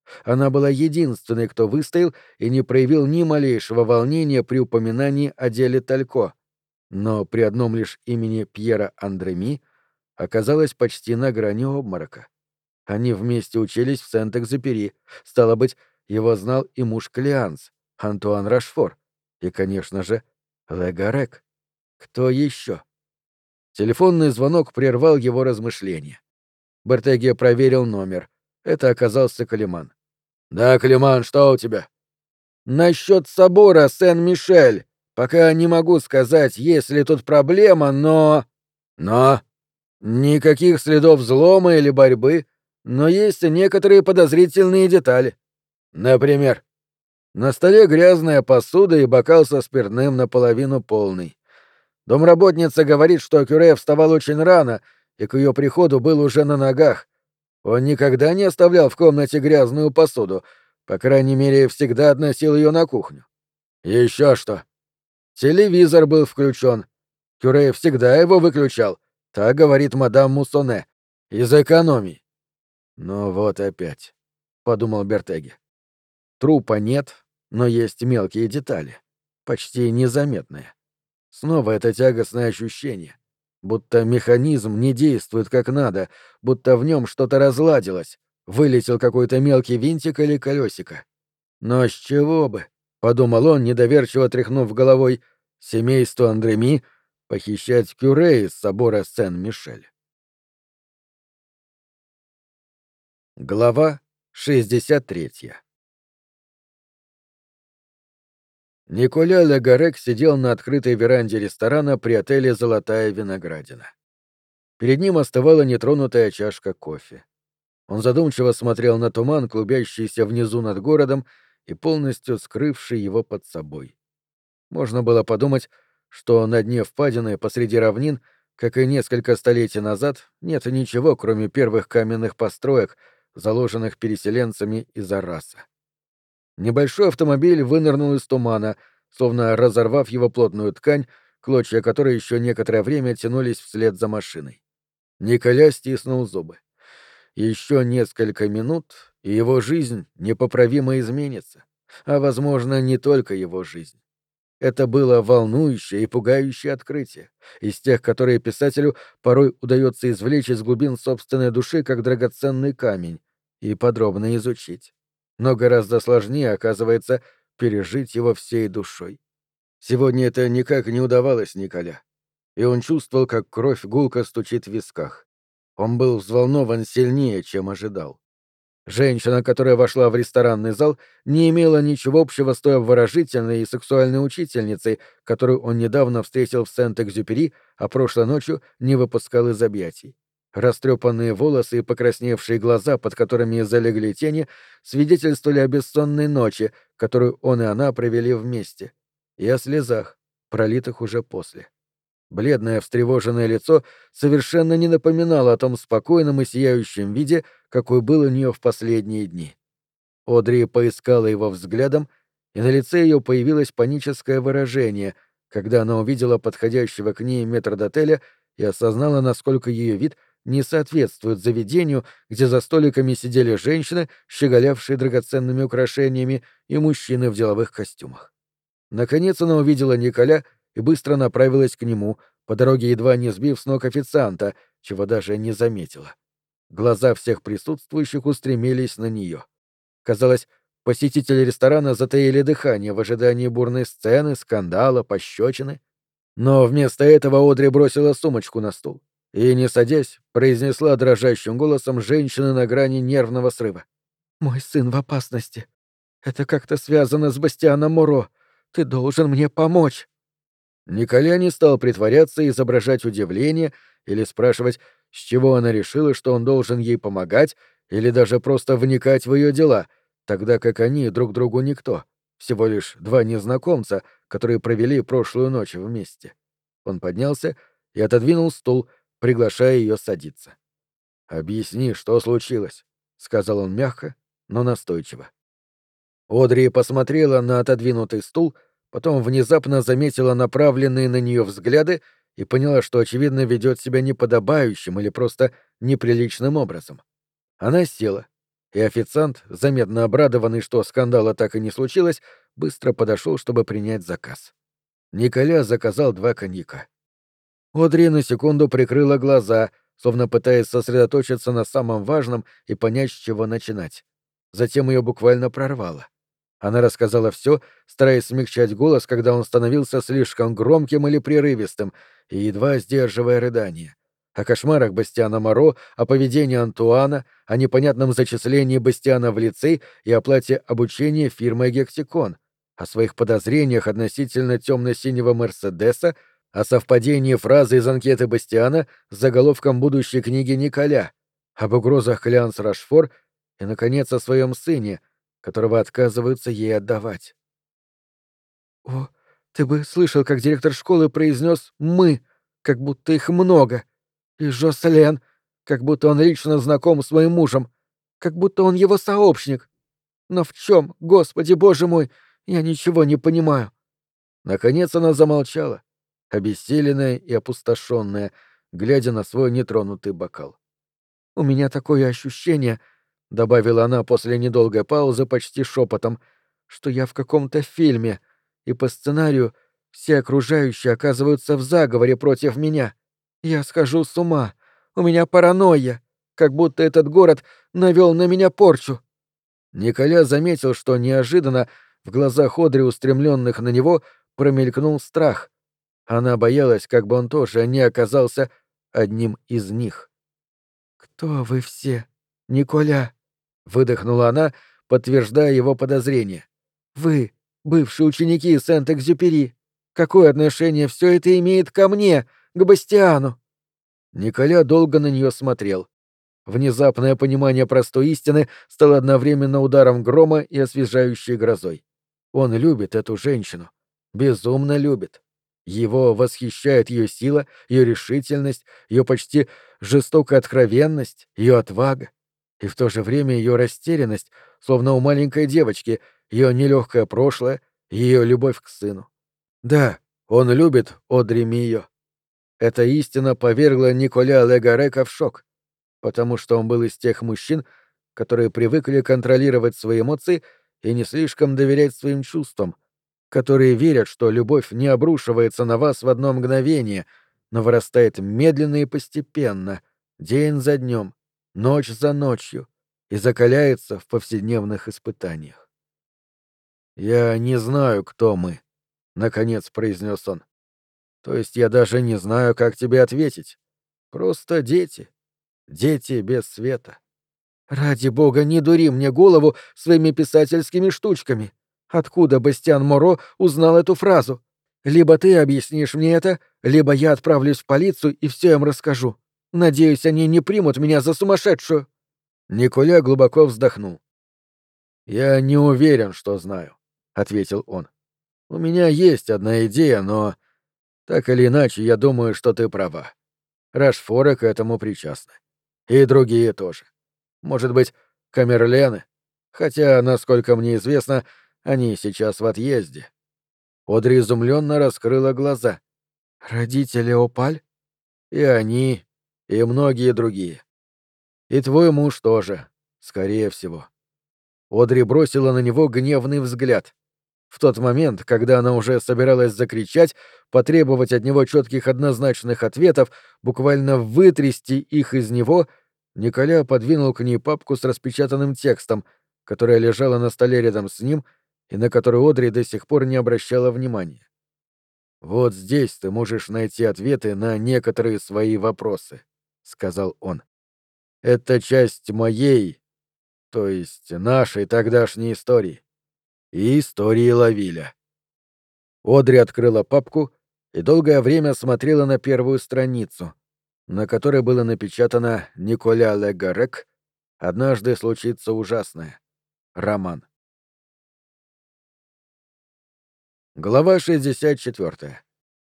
Она была единственной, кто выстоял и не проявил ни малейшего волнения при упоминании о деле Талько, но при одном лишь имени Пьера Андреми оказалась почти на грани обморока. Они вместе учились в Сент-Экзюпери, стало быть, его знал и муж Клеанс, Антуан Рашфор, и, конечно же, Легарек. Кто еще? Телефонный звонок прервал его размышления. Бертегге проверил номер. Это оказался Калиман. «Да, Калиман, что у тебя?» «Насчет собора Сен-Мишель. Пока не могу сказать, есть ли тут проблема, но...» «Но?» «Никаких следов взлома или борьбы, но есть некоторые подозрительные детали. Например, на столе грязная посуда и бокал со спиртным наполовину полный. Домработница говорит, что Кюре вставал очень рано и к ее приходу был уже на ногах. Он никогда не оставлял в комнате грязную посуду, по крайней мере, всегда относил ее на кухню. Еще что? Телевизор был включен. Кюре всегда его выключал, так говорит мадам Муссоне, из экономии. Ну вот опять, — подумал Бертегге. Трупа нет, но есть мелкие детали, почти незаметные. Снова это тягостное ощущение, будто механизм не действует как надо, будто в нем что-то разладилось, вылетел какой-то мелкий винтик или колесико. Но с чего бы, — подумал он, недоверчиво тряхнув головой, — семейству Андреми похищать Кюре из собора Сен-Мишель. Глава шестьдесят третья. Николя Легарек сидел на открытой веранде ресторана при отеле «Золотая виноградина». Перед ним оставала нетронутая чашка кофе. Он задумчиво смотрел на туман, клубящийся внизу над городом и полностью скрывший его под собой. Можно было подумать, что на дне впадины посреди равнин, как и несколько столетий назад, нет ничего, кроме первых каменных построек, заложенных переселенцами из Арраса. Небольшой автомобиль вынырнул из тумана, словно разорвав его плотную ткань, клочья которой еще некоторое время тянулись вслед за машиной. Николя стиснул зубы. Еще несколько минут, и его жизнь непоправимо изменится. А, возможно, не только его жизнь. Это было волнующее и пугающее открытие, из тех, которые писателю порой удается извлечь из глубин собственной души как драгоценный камень и подробно изучить. Но гораздо сложнее, оказывается, пережить его всей душой. Сегодня это никак не удавалось Николя, и он чувствовал, как кровь гулко стучит в висках. Он был взволнован сильнее, чем ожидал. Женщина, которая вошла в ресторанный зал, не имела ничего общего с той обворожительной и сексуальной учительницей, которую он недавно встретил в Сент-Экзюпери, а прошлой ночью не выпускал из объятий. Растрепанные волосы и покрасневшие глаза, под которыми залегли тени, свидетельствовали о бессонной ночи, которую он и она провели вместе, и о слезах, пролитых уже после. Бледное встревоженное лицо совершенно не напоминало о том спокойном и сияющем виде, какой был у нее в последние дни. Одри поискала его взглядом, и на лице ее появилось паническое выражение, когда она увидела подходящего к ней метрдотеля и осознала, насколько ее вид не соответствует заведению, где за столиками сидели женщины, щеголявшие драгоценными украшениями, и мужчины в деловых костюмах. Наконец она увидела Николя и быстро направилась к нему, по дороге едва не сбив с ног официанта, чего даже не заметила. Глаза всех присутствующих устремились на нее. Казалось, посетители ресторана затаили дыхание в ожидании бурной сцены, скандала, пощечины. Но вместо этого Одри бросила сумочку на стул и, не садясь, произнесла дрожащим голосом женщины на грани нервного срыва. «Мой сын в опасности. Это как-то связано с Бастианом Моро. Ты должен мне помочь». Николя не стал притворяться и изображать удивление или спрашивать, с чего она решила, что он должен ей помогать, или даже просто вникать в ее дела, тогда как они друг другу никто, всего лишь два незнакомца, которые провели прошлую ночь вместе. Он поднялся и отодвинул стул, приглашая ее садиться. «Объясни, что случилось», — сказал он мягко, но настойчиво. Одри посмотрела на отодвинутый стул, потом внезапно заметила направленные на нее взгляды и поняла, что, очевидно, ведет себя неподобающим или просто неприличным образом. Она села, и официант, заметно обрадованный, что скандала так и не случилось, быстро подошел, чтобы принять заказ. Николя заказал два коньяка. Одри на секунду прикрыла глаза, словно пытаясь сосредоточиться на самом важном и понять, с чего начинать. Затем ее буквально прорвало. Она рассказала все, стараясь смягчать голос, когда он становился слишком громким или прерывистым, и едва сдерживая рыдания. О кошмарах Бастиана Моро, о поведении Антуана, о непонятном зачислении Бастиана в лицей и оплате обучения фирмой «Гексикон», о своих подозрениях относительно темно-синего «Мерседеса», о совпадении фразы из анкеты Бастиана с заголовком будущей книги Николя, об угрозах Клеанс Рашфор и, наконец, о своем сыне, которого отказываются ей отдавать. «О, ты бы слышал, как директор школы произнес «мы», как будто их много, и Жоселен, как будто он лично знаком с моим мужем, как будто он его сообщник. Но в чем, Господи Боже мой, я ничего не понимаю». Наконец она замолчала, обессиленная и опустошенная, глядя на свой нетронутый бокал. «У меня такое ощущение», — добавила она после недолгой паузы почти шепотом, «что я в каком-то фильме, и по сценарию все окружающие оказываются в заговоре против меня. Я схожу с ума, у меня паранойя, как будто этот город навел на меня порчу». Николя заметил, что неожиданно в глазах Одри, устремленных на него, промелькнул страх. Она боялась, как бы он тоже не оказался одним из них. «Кто вы все, Николя?» — выдохнула она, подтверждая его подозрение. «Вы, бывшие ученики Сент-Экзюпери, какое отношение все это имеет ко мне, к Бастиану?» Николя долго на нее смотрел. Внезапное понимание простой истины стало одновременно ударом грома и освежающей грозой. Он любит эту женщину. Безумно любит. Его восхищает ее сила, ее решительность, ее почти жестокая откровенность, ее отвага. И в то же время ее растерянность, словно у маленькой девочки, ее нелегкое прошлое, ее любовь к сыну. Да, он любит Одри Мийо. Эта истина повергла Николя Легарека в шок, потому что он был из тех мужчин, которые привыкли контролировать свои эмоции и не слишком доверять своим чувствам, которые верят, что любовь не обрушивается на вас в одно мгновение, но вырастает медленно и постепенно, день за днем, ночь за ночью, и закаляется в повседневных испытаниях. «Я не знаю, кто мы», — наконец произнес он. «То есть я даже не знаю, как тебе ответить. Просто дети. Дети без света». «Ради бога, не дури мне голову своими писательскими штучками. Откуда Бастиан Моро узнал эту фразу? Либо ты объяснишь мне это, либо я отправлюсь в полицию и все им расскажу. Надеюсь, они не примут меня за сумасшедшую». Николя глубоко вздохнул. «Я не уверен, что знаю», — ответил он. «У меня есть одна идея, но... Так или иначе, я думаю, что ты права. Рашфоры к этому причастны. И другие тоже. Может быть, Камерлены? Хотя, насколько мне известно, они сейчас в отъезде». Одри изумленно раскрыла глаза. «Родители Опаль?» «И они, и многие другие. И твой муж тоже, скорее всего». Одри бросила на него гневный взгляд. В тот момент, когда она уже собиралась закричать, потребовать от него четких однозначных ответов, буквально вытрясти их из него, Николя подвинул к ней папку с распечатанным текстом, которая лежала на столе рядом с ним и на которую Одри до сих пор не обращала внимания. «Вот здесь ты можешь найти ответы на некоторые свои вопросы», — сказал он. «Это часть моей, то есть нашей тогдашней истории. И истории Лавиля». Одри открыла папку и долгое время смотрела на первую страницу, на которой было напечатано «Николя Легарек. Однажды случится ужасное. Роман». Глава шестьдесят четвёртая.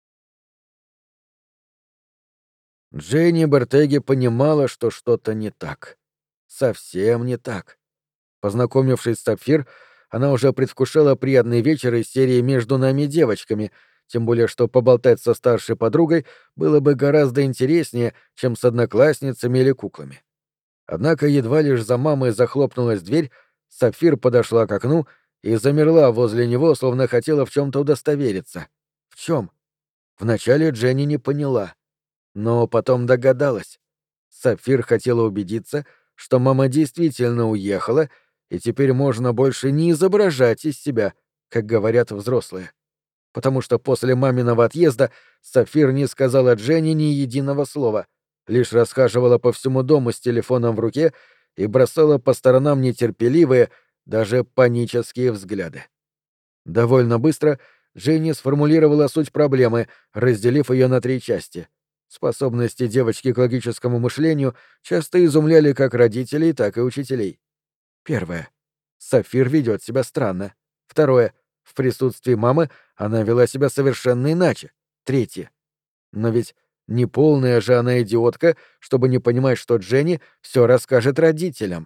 Дженни Бертеги понимала, что что-то не так. Совсем не так. Познакомившись с Сапфир, она уже предвкушала приятный вечер из серии «Между нами девочками», тем более что поболтать со старшей подругой было бы гораздо интереснее, чем с одноклассницами или куклами. Однако едва лишь за мамой захлопнулась дверь, Сапфир подошла к окну и замерла возле него, словно хотела в чем-то удостовериться. В чем? Вначале Дженни не поняла, но потом догадалась. Сапфир хотела убедиться, что мама действительно уехала, и теперь можно больше не изображать из себя, как говорят взрослые. Потому что после маминого отъезда Сапфир не сказала Дженни ни единого слова, лишь расхаживала по всему дому с телефоном в руке и бросала по сторонам нетерпеливые, даже панические взгляды. Довольно быстро Дженни сформулировала суть проблемы, разделив ее на три части. Способности девочки к логическому мышлению часто изумляли как родителей, так и учителей. Первое. Сапфир ведет себя странно. Второе. В присутствии мамы она вела себя совершенно иначе. Третье. Но ведь не полная же она идиотка, чтобы не понимать, что Дженни все расскажет родителям.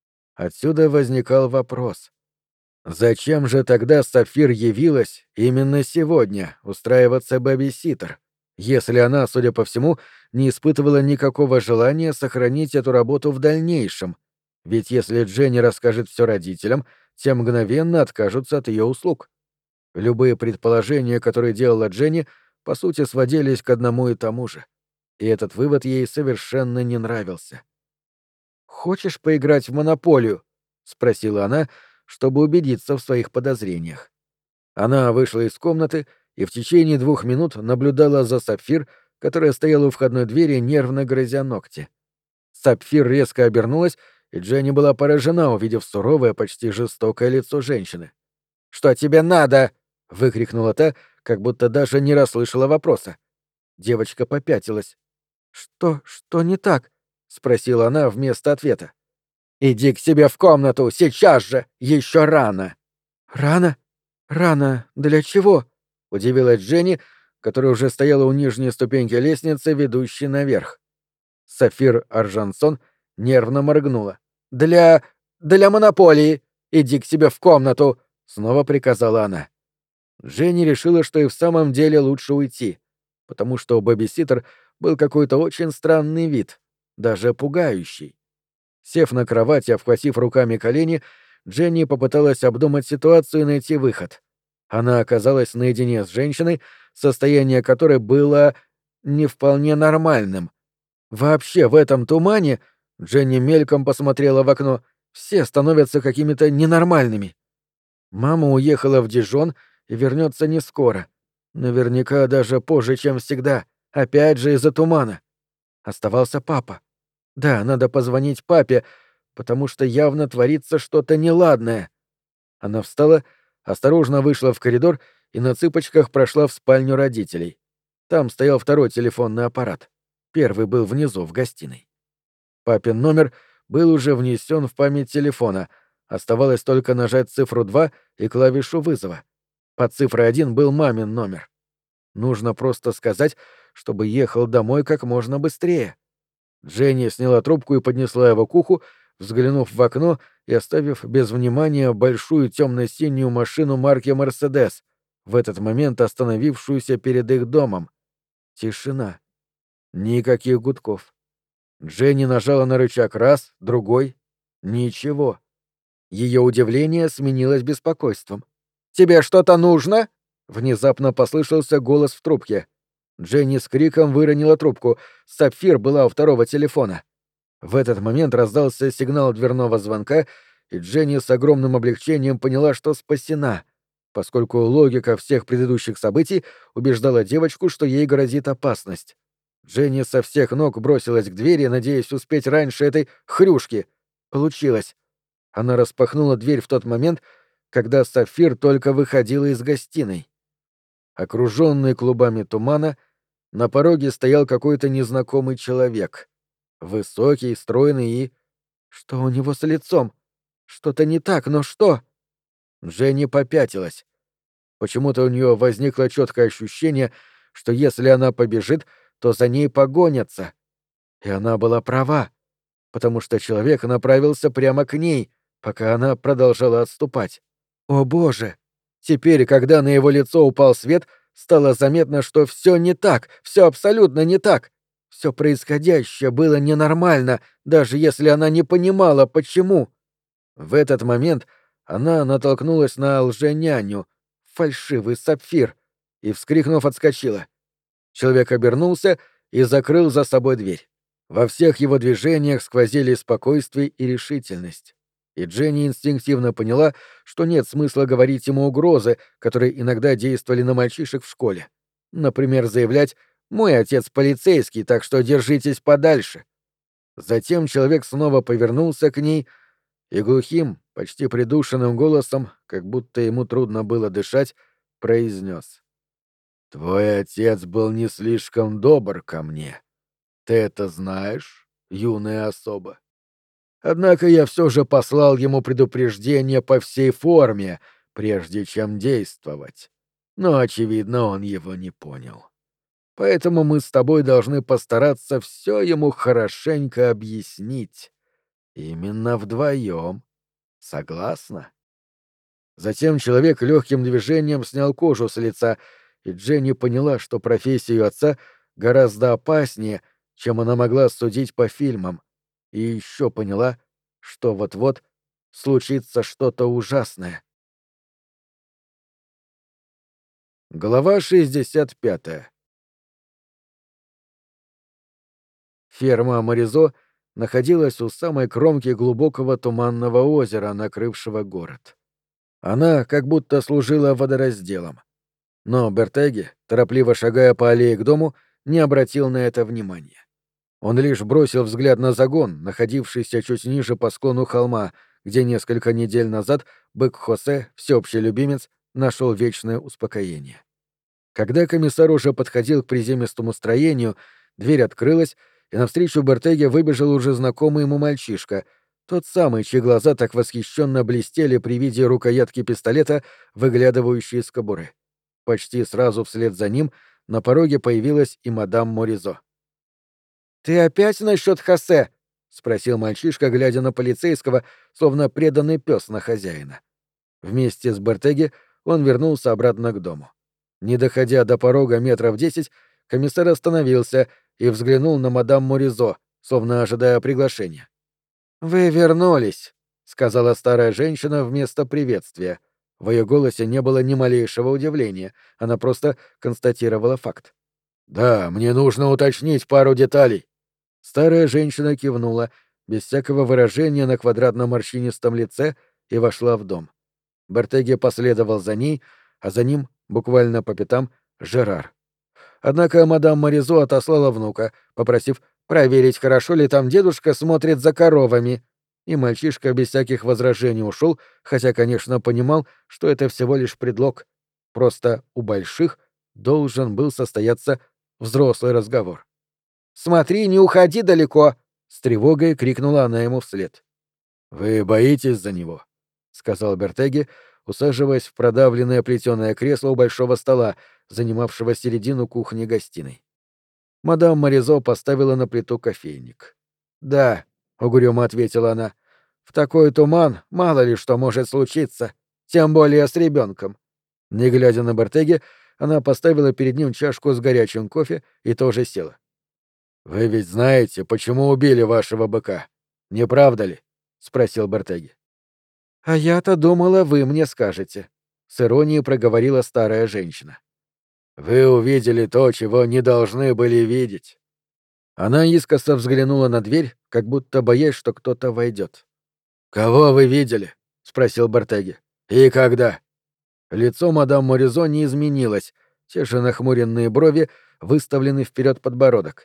Отсюда возникал вопрос. Зачем же тогда Сапфир явилась именно сегодня устраиваться бэби-ситер, если она, судя по всему, не испытывала никакого желания сохранить эту работу в дальнейшем? Ведь если Дженни расскажет все родителям, те мгновенно откажутся от ее услуг. Любые предположения, которые делала Дженни, по сути сводились к одному и тому же. И этот вывод ей совершенно не нравился. «Хочешь поиграть в монополию?» — спросила она, чтобы убедиться в своих подозрениях. Она вышла из комнаты и в течение двух минут наблюдала за Сапфир, которая стояла у входной двери, нервно грызя ногти. Сапфир резко обернулась, и Дженни была поражена, увидев суровое, почти жестокое лицо женщины. «Что тебе надо?» — выкрикнула та, как будто даже не расслышала вопроса. Девочка попятилась. «Что, что не так?» — спросила она вместо ответа. «Иди к себе в комнату, сейчас же! Еще рано!» «Рано? Рано? Для чего?» — удивилась Дженни, которая уже стояла у нижней ступеньки лестницы, ведущей наверх. Сапфир Аржансон нервно моргнула. «Для... для монополии! Иди к себе в комнату!» — снова приказала она. Дженни решила, что и в самом деле лучше уйти, потому что у бэби-ситер был какой-то очень странный вид, даже пугающий. Сев на кровать и обхватив руками колени, Дженни попыталась обдумать ситуацию и найти выход. Она оказалась наедине с женщиной, состояние которой было не вполне нормальным. Вообще в этом тумане, Дженни мельком посмотрела в окно, все становятся какими-то ненормальными. Мама уехала в Дижон и вернется не скоро. Наверняка даже позже, чем всегда, опять же из-за тумана. Оставался папа. Да, надо позвонить папе, потому что явно творится что-то неладное. Она встала, осторожно вышла в коридор и на цыпочках прошла в спальню родителей. Там стоял второй телефонный аппарат. Первый был внизу, в гостиной. Папин номер был уже внесен в память телефона. Оставалось только нажать цифру два и клавишу вызова. Под цифрой один был мамин номер. Нужно просто сказать, чтобы ехал домой как можно быстрее. Дженни сняла трубку и поднесла его к уху, взглянув в окно и оставив без внимания большую темно-синюю машину марки «Мерседес», в этот момент остановившуюся перед их домом. Тишина. Никаких гудков. Дженни нажала на рычаг раз, другой. Ничего. Ее удивление сменилось беспокойством. «Тебе что-то нужно?» Внезапно послышался голос в трубке. Дженни с криком выронила трубку. Сапфир была у второго телефона. В этот момент раздался сигнал дверного звонка, и Дженни с огромным облегчением поняла, что спасена, поскольку логика всех предыдущих событий убеждала девочку, что ей грозит опасность. Дженни со всех ног бросилась к двери, надеясь успеть раньше этой хрюшки. Получилось. Она распахнула дверь в тот момент, когда Сапфир только выходила из гостиной. Окруженный клубами тумана, на пороге стоял какой-то незнакомый человек. Высокий, стройный и... Что у него с лицом? Что-то не так, но что? Дженни попятилась. Почему-то у нее возникло четкое ощущение, что если она побежит, то за ней погонятся. И она была права, потому что человек направился прямо к ней, пока она продолжала отступать. О боже! Теперь, когда на его лицо упал свет, стало заметно, что все не так, все абсолютно не так. Все происходящее было ненормально, даже если она не понимала, почему. В этот момент она натолкнулась на лженяню, фальшивый сапфир, и, вскрикнув, отскочила. Человек обернулся и закрыл за собой дверь. Во всех его движениях сквозили спокойствие и решительность. И Дженни инстинктивно поняла, что нет смысла говорить ему угрозы, которые иногда действовали на мальчишек в школе. Например, заявлять «Мой отец полицейский, так что держитесь подальше». Затем человек снова повернулся к ней и глухим, почти придушенным голосом, как будто ему трудно было дышать, произнес: «Твой отец был не слишком добр ко мне. Ты это знаешь, юная особа? Однако я все же послал ему предупреждение по всей форме, прежде чем действовать. Но, очевидно, он его не понял. Поэтому мы с тобой должны постараться все ему хорошенько объяснить. Именно вдвоем. Согласна?» Затем человек легким движением снял кожу с лица, и Дженни поняла, что профессия ее отца гораздо опаснее, чем она могла судить по фильмам, и еще поняла, что вот-вот случится что-то ужасное. Глава шестьдесят пятая. Ферма Моризо находилась у самой кромки глубокого туманного озера, накрывшего город. Она как будто служила водоразделом. Но Бертеги, торопливо шагая по аллее к дому, не обратил на это внимания. Он лишь бросил взгляд на загон, находившийся чуть ниже по склону холма, где несколько недель назад бык Хосе, всеобщий любимец, нашел вечное успокоение. Когда комиссар уже подходил к приземистому строению, дверь открылась, и навстречу Бертеге выбежал уже знакомый ему мальчишка, тот самый, чьи глаза так восхищенно блестели при виде рукоятки пистолета, выглядывающей из кобуры. Почти сразу вслед за ним на пороге появилась и мадам Моризо. «Ты опять насчет Хосе?» — спросил мальчишка, глядя на полицейского, словно преданный пес на хозяина. Вместе с Бертеги он вернулся обратно к дому. Не доходя до порога метров десять, комиссар остановился и взглянул на мадам Моризо, словно ожидая приглашения. «Вы вернулись», — сказала старая женщина вместо приветствия. В ее голосе не было ни малейшего удивления, она просто констатировала факт. «Да, мне нужно уточнить пару деталей». Старая женщина кивнула, без всякого выражения на квадратно-морщинистом лице, и вошла в дом. Бертеги последовал за ней, а за ним, буквально по пятам, Жерар. Однако мадам Моризо отослала внука, попросив проверить, хорошо ли там дедушка смотрит за коровами, и мальчишка без всяких возражений ушел, хотя, конечно, понимал, что это всего лишь предлог. Просто у больших должен был состояться взрослый разговор. «Смотри, не уходи далеко!» — с тревогой крикнула она ему вслед. «Вы боитесь за него?» — сказал Бертеги, усаживаясь в продавленное плетеное кресло у большого стола, занимавшего середину кухни-гостиной. Мадам Моризо поставила на плиту кофейник. «Да», — угрюмо ответила она, — «в такой туман мало ли что может случиться, тем более с ребенком». Не глядя на Бертеги, она поставила перед ним чашку с горячим кофе и тоже села. «Вы ведь знаете, почему убили вашего быка, не правда ли?» — спросил Бертеги. «А я-то думала, вы мне скажете», — с иронией проговорила старая женщина. «Вы увидели то, чего не должны были видеть». Она искоса взглянула на дверь, как будто боясь, что кто-то войдет. «Кого вы видели?» — спросил Бертеги. «И когда?» Лицо мадам Моризо не изменилось, те же нахмуренные брови выставлены вперед подбородок.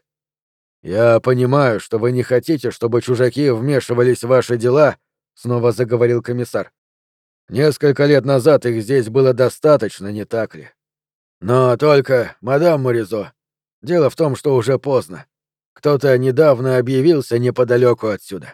«Я понимаю, что вы не хотите, чтобы чужаки вмешивались в ваши дела», — снова заговорил комиссар. «Несколько лет назад их здесь было достаточно, не так ли? Но только, мадам Моризо, дело в том, что уже поздно. Кто-то недавно объявился неподалеку отсюда.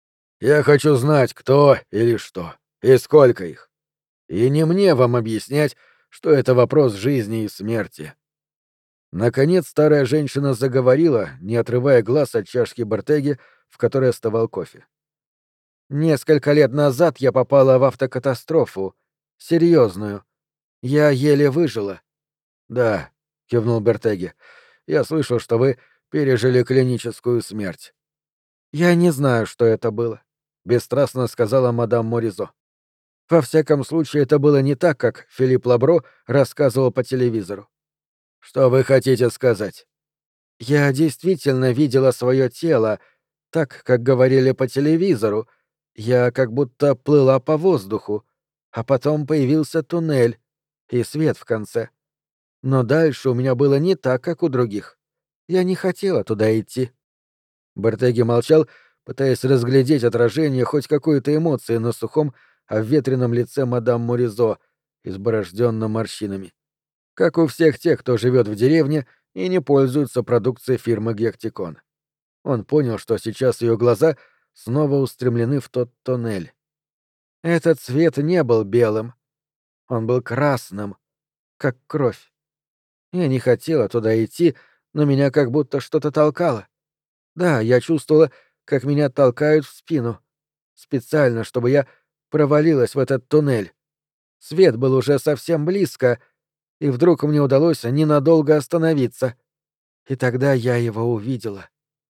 Я хочу знать, кто или что, и сколько их. И не мне вам объяснять, что это вопрос жизни и смерти». Наконец старая женщина заговорила, не отрывая глаз от чашки Бертеги, в которой остывал кофе. «Несколько лет назад я попала в автокатастрофу. Серьезную. Я еле выжила». «Да», — кивнул Бертеги, — «я слышал, что вы пережили клиническую смерть. «Я не знаю, что это было», — бесстрастно сказала мадам Моризо. «Во всяком случае, это было не так, как Филипп Лабро рассказывал по телевизору». «Что вы хотите сказать?» «Я действительно видела свое тело, так, как говорили по телевизору. Я как будто плыла по воздуху, а потом появился туннель и свет в конце. Но дальше у меня было не так, как у других. Я не хотела туда идти». Бертеги молчал, пытаясь разглядеть отражение хоть какой-то эмоции на сухом, обветренном лице мадам Моризо, изборожденном морщинами. Как у всех тех, кто живет в деревне и не пользуется продукцией фирмы Гектикон. Он понял, что сейчас ее глаза снова устремлены в тот тоннель. Этот цвет не был белым. Он был красным, как кровь. Я не хотела туда идти, но меня как будто что-то толкало. Да, я чувствовала, как меня толкают в спину. Специально, чтобы я провалилась в этот туннель. Свет был уже совсем близко, и вдруг мне удалось ненадолго остановиться. И тогда я его увидела.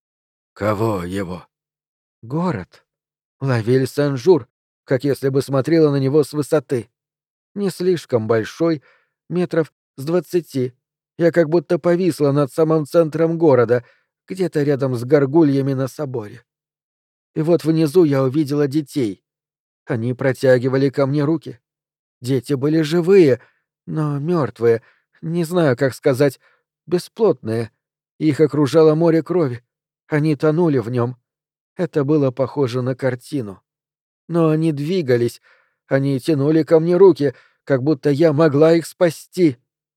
Кого его? Город. Лавиль-Сен-Жур, как если бы смотрела на него с высоты. Не слишком большой, метров с двадцати. Я как будто повисла над самым центром города, где-то рядом с горгульями на соборе. И вот внизу я увидела детей. Они протягивали ко мне руки. Дети были живые, но мертвые, не знаю, как сказать, бесплотные. Их окружало море крови. Они тонули в нем. Это было похоже на картину. Но они двигались, они тянули ко мне руки, как будто я могла их спасти.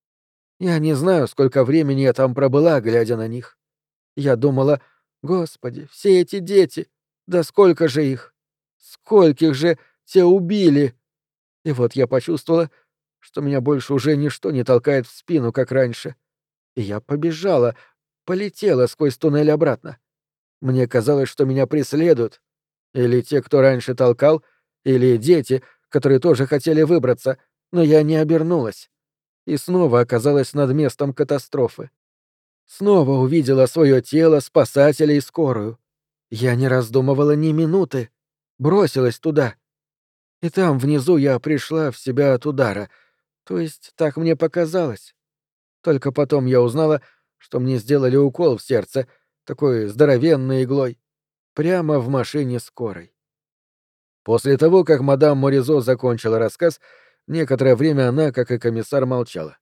Я не знаю, сколько времени я там пробыла, глядя на них. Я думала, Господи, все эти дети, да сколько же их? Скольких же те убили? И вот я почувствовала, что меня больше уже ничто не толкает в спину, как раньше. И я побежала, полетела сквозь туннель обратно. Мне казалось, что меня преследуют. Или те, кто раньше толкал, или дети, которые тоже хотели выбраться, но я не обернулась. И снова оказалась над местом катастрофы. Снова увидела свое тело, спасателя и скорую. Я не раздумывала ни минуты. Бросилась туда. И там, внизу, я пришла в себя от удара. То есть так мне показалось. Только потом я узнала, что мне сделали укол в сердце, такой здоровенной иглой, прямо в машине скорой. После того, как мадам Моризо закончила рассказ, некоторое время она, как и комиссар, молчала.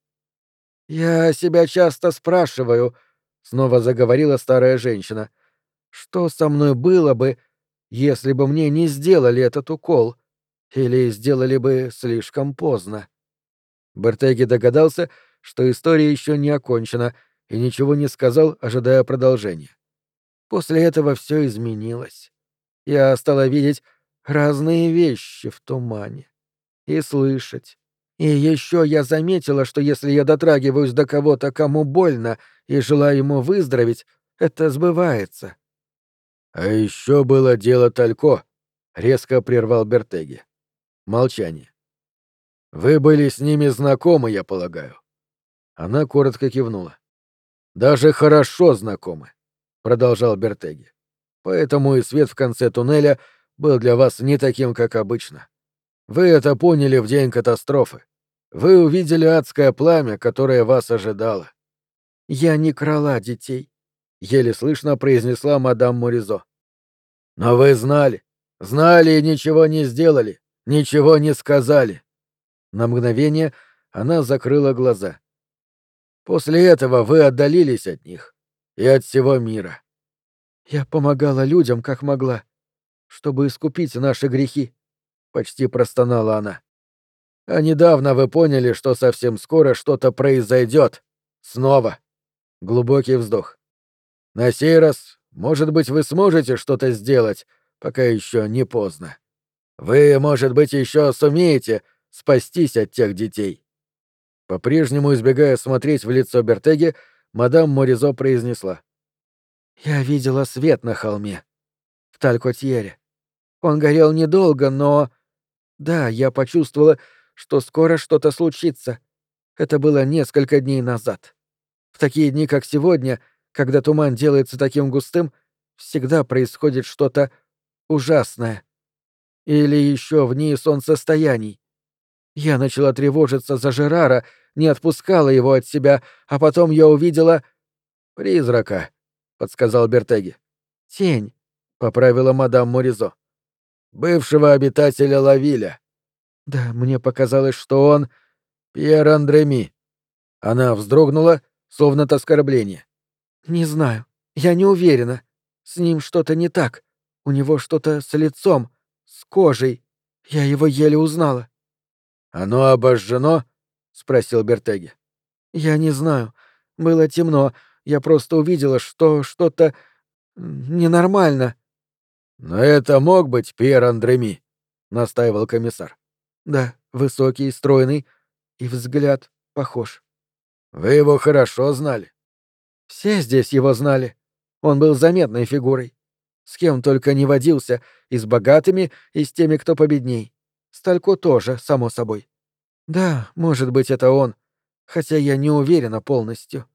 «Я себя часто спрашиваю», — снова заговорила старая женщина, «что со мной было бы, если бы мне не сделали этот укол? Или сделали бы слишком поздно?» Бертеги догадался, что история еще не окончена, и ничего не сказал, ожидая продолжения. После этого все изменилось. Я стала видеть разные вещи в тумане. И слышать. И еще я заметила, что если я дотрагиваюсь до кого-то, кому больно, и желаю ему выздороветь, это сбывается. — А еще было дело Талько, — резко прервал Бертеги. Молчание. — Вы были с ними знакомы, я полагаю. Она коротко кивнула. — Даже хорошо знакомы, — продолжал Бертеги. — Поэтому и свет в конце туннеля был для вас не таким, как обычно. Вы это поняли в день катастрофы. Вы увидели адское пламя, которое вас ожидало. — Я не крала детей, — еле слышно произнесла мадам Моризо. — Но вы знали. Знали и ничего не сделали, ничего не сказали. На мгновение она закрыла глаза. После этого вы отдалились от них и от всего мира. Я помогала людям, как могла, чтобы искупить наши грехи, — почти простонала она. А недавно вы поняли, что совсем скоро что-то произойдет. Снова. Глубокий вздох. На сей раз, может быть, вы сможете что-то сделать, пока еще не поздно. Вы, может быть, еще сумеете спастись от тех детей. По-прежнему избегая смотреть в лицо Бертеги, мадам Моризо произнесла. «Я видела свет на холме. В Талькотьере. Он горел недолго, но... Да, я почувствовала, что скоро что-то случится. Это было несколько дней назад. В такие дни, как сегодня, Когда туман делается таким густым, всегда происходит что-то ужасное. Или еще вне солнцестояний. Я начала тревожиться за Жерара, не отпускала его от себя, а потом я увидела... «Призрака», — подсказал Бертеги. «Тень», — поправила мадам Моризо. «Бывшего обитателя Лавиля». «Да, мне показалось, что он...» «Пьер Андреми». Она вздрогнула, словно от оскорбления. «Не знаю. Я не уверена. С ним что-то не так. У него что-то с лицом, с кожей. Я его еле узнала». «Оно обожжено?» — спросил Бертеги. «Я не знаю. Было темно. Я просто увидела, что что-то... ненормально». «Но это мог быть Пьер Андреми», — настаивал комиссар. «Да, высокий, стройный, и взгляд похож». «Вы его хорошо знали». «Все здесь его знали. Он был заметной фигурой. С кем только не водился, и с богатыми, и с теми, кто победней. Сталько тоже, само собой. Да, может быть, это он, хотя я не уверена полностью».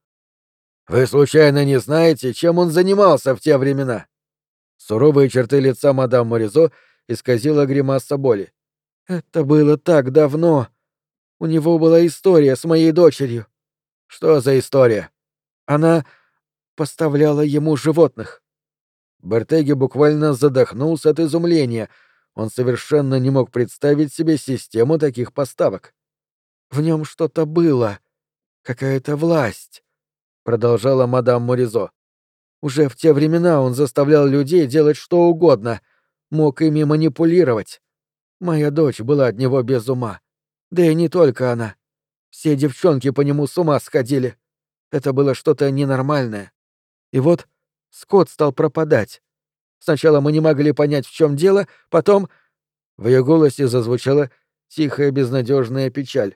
«Вы случайно не знаете, чем он занимался в те времена?» Суровые черты лица мадам Моризо исказила гримаса боли. «Это было так давно. У него была история с моей дочерью». «Что за история?» «Она поставляла ему животных». Бертеги буквально задохнулся от изумления. Он совершенно не мог представить себе систему таких поставок. «В нем что-то было. Какая-то власть», — продолжала мадам Моризо. «Уже в те времена он заставлял людей делать что угодно, мог ими манипулировать. Моя дочь была от него без ума. Да и не только она. Все девчонки по нему с ума сходили. Это было что-то ненормальное. И вот Скотт стал пропадать. Сначала мы не могли понять, в чем дело, потом...» В ее голосе зазвучала тихая безнадежная печаль.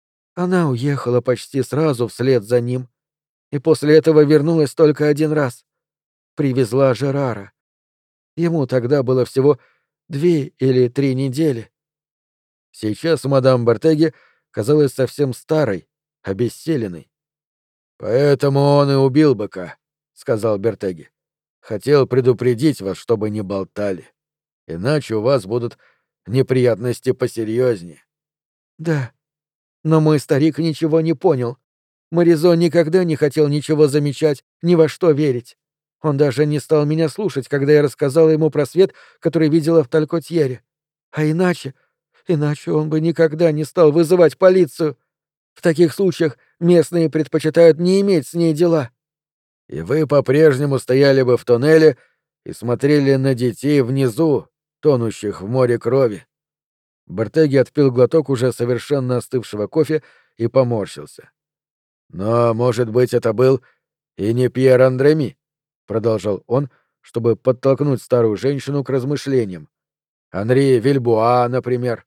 Она уехала почти сразу вслед за ним. И после этого вернулась только один раз. Привезла Жерара. Ему тогда было всего две или три недели. Сейчас мадам Бертеги казалась совсем старой, обессиленной. «Поэтому он и убил быка», — сказал Бертеги. «Хотел предупредить вас, чтобы не болтали. Иначе у вас будут неприятности посерьезнее». «Да, но мой старик ничего не понял. Моризо никогда не хотел ничего замечать, ни во что верить. Он даже не стал меня слушать, когда я рассказала ему про свет, который видела в Талькотьере. А иначе... Иначе он бы никогда не стал вызывать полицию. В таких случаях местные предпочитают не иметь с ней дела». «И вы по-прежнему стояли бы в туннеле и смотрели на детей внизу, тонущих в море крови». Бертеги отпил глоток уже совершенно остывшего кофе и поморщился. «Но, может быть, это был и не Пьер Андреми», — продолжал он, чтобы подтолкнуть старую женщину к размышлениям. «Анри Вильбуа, например».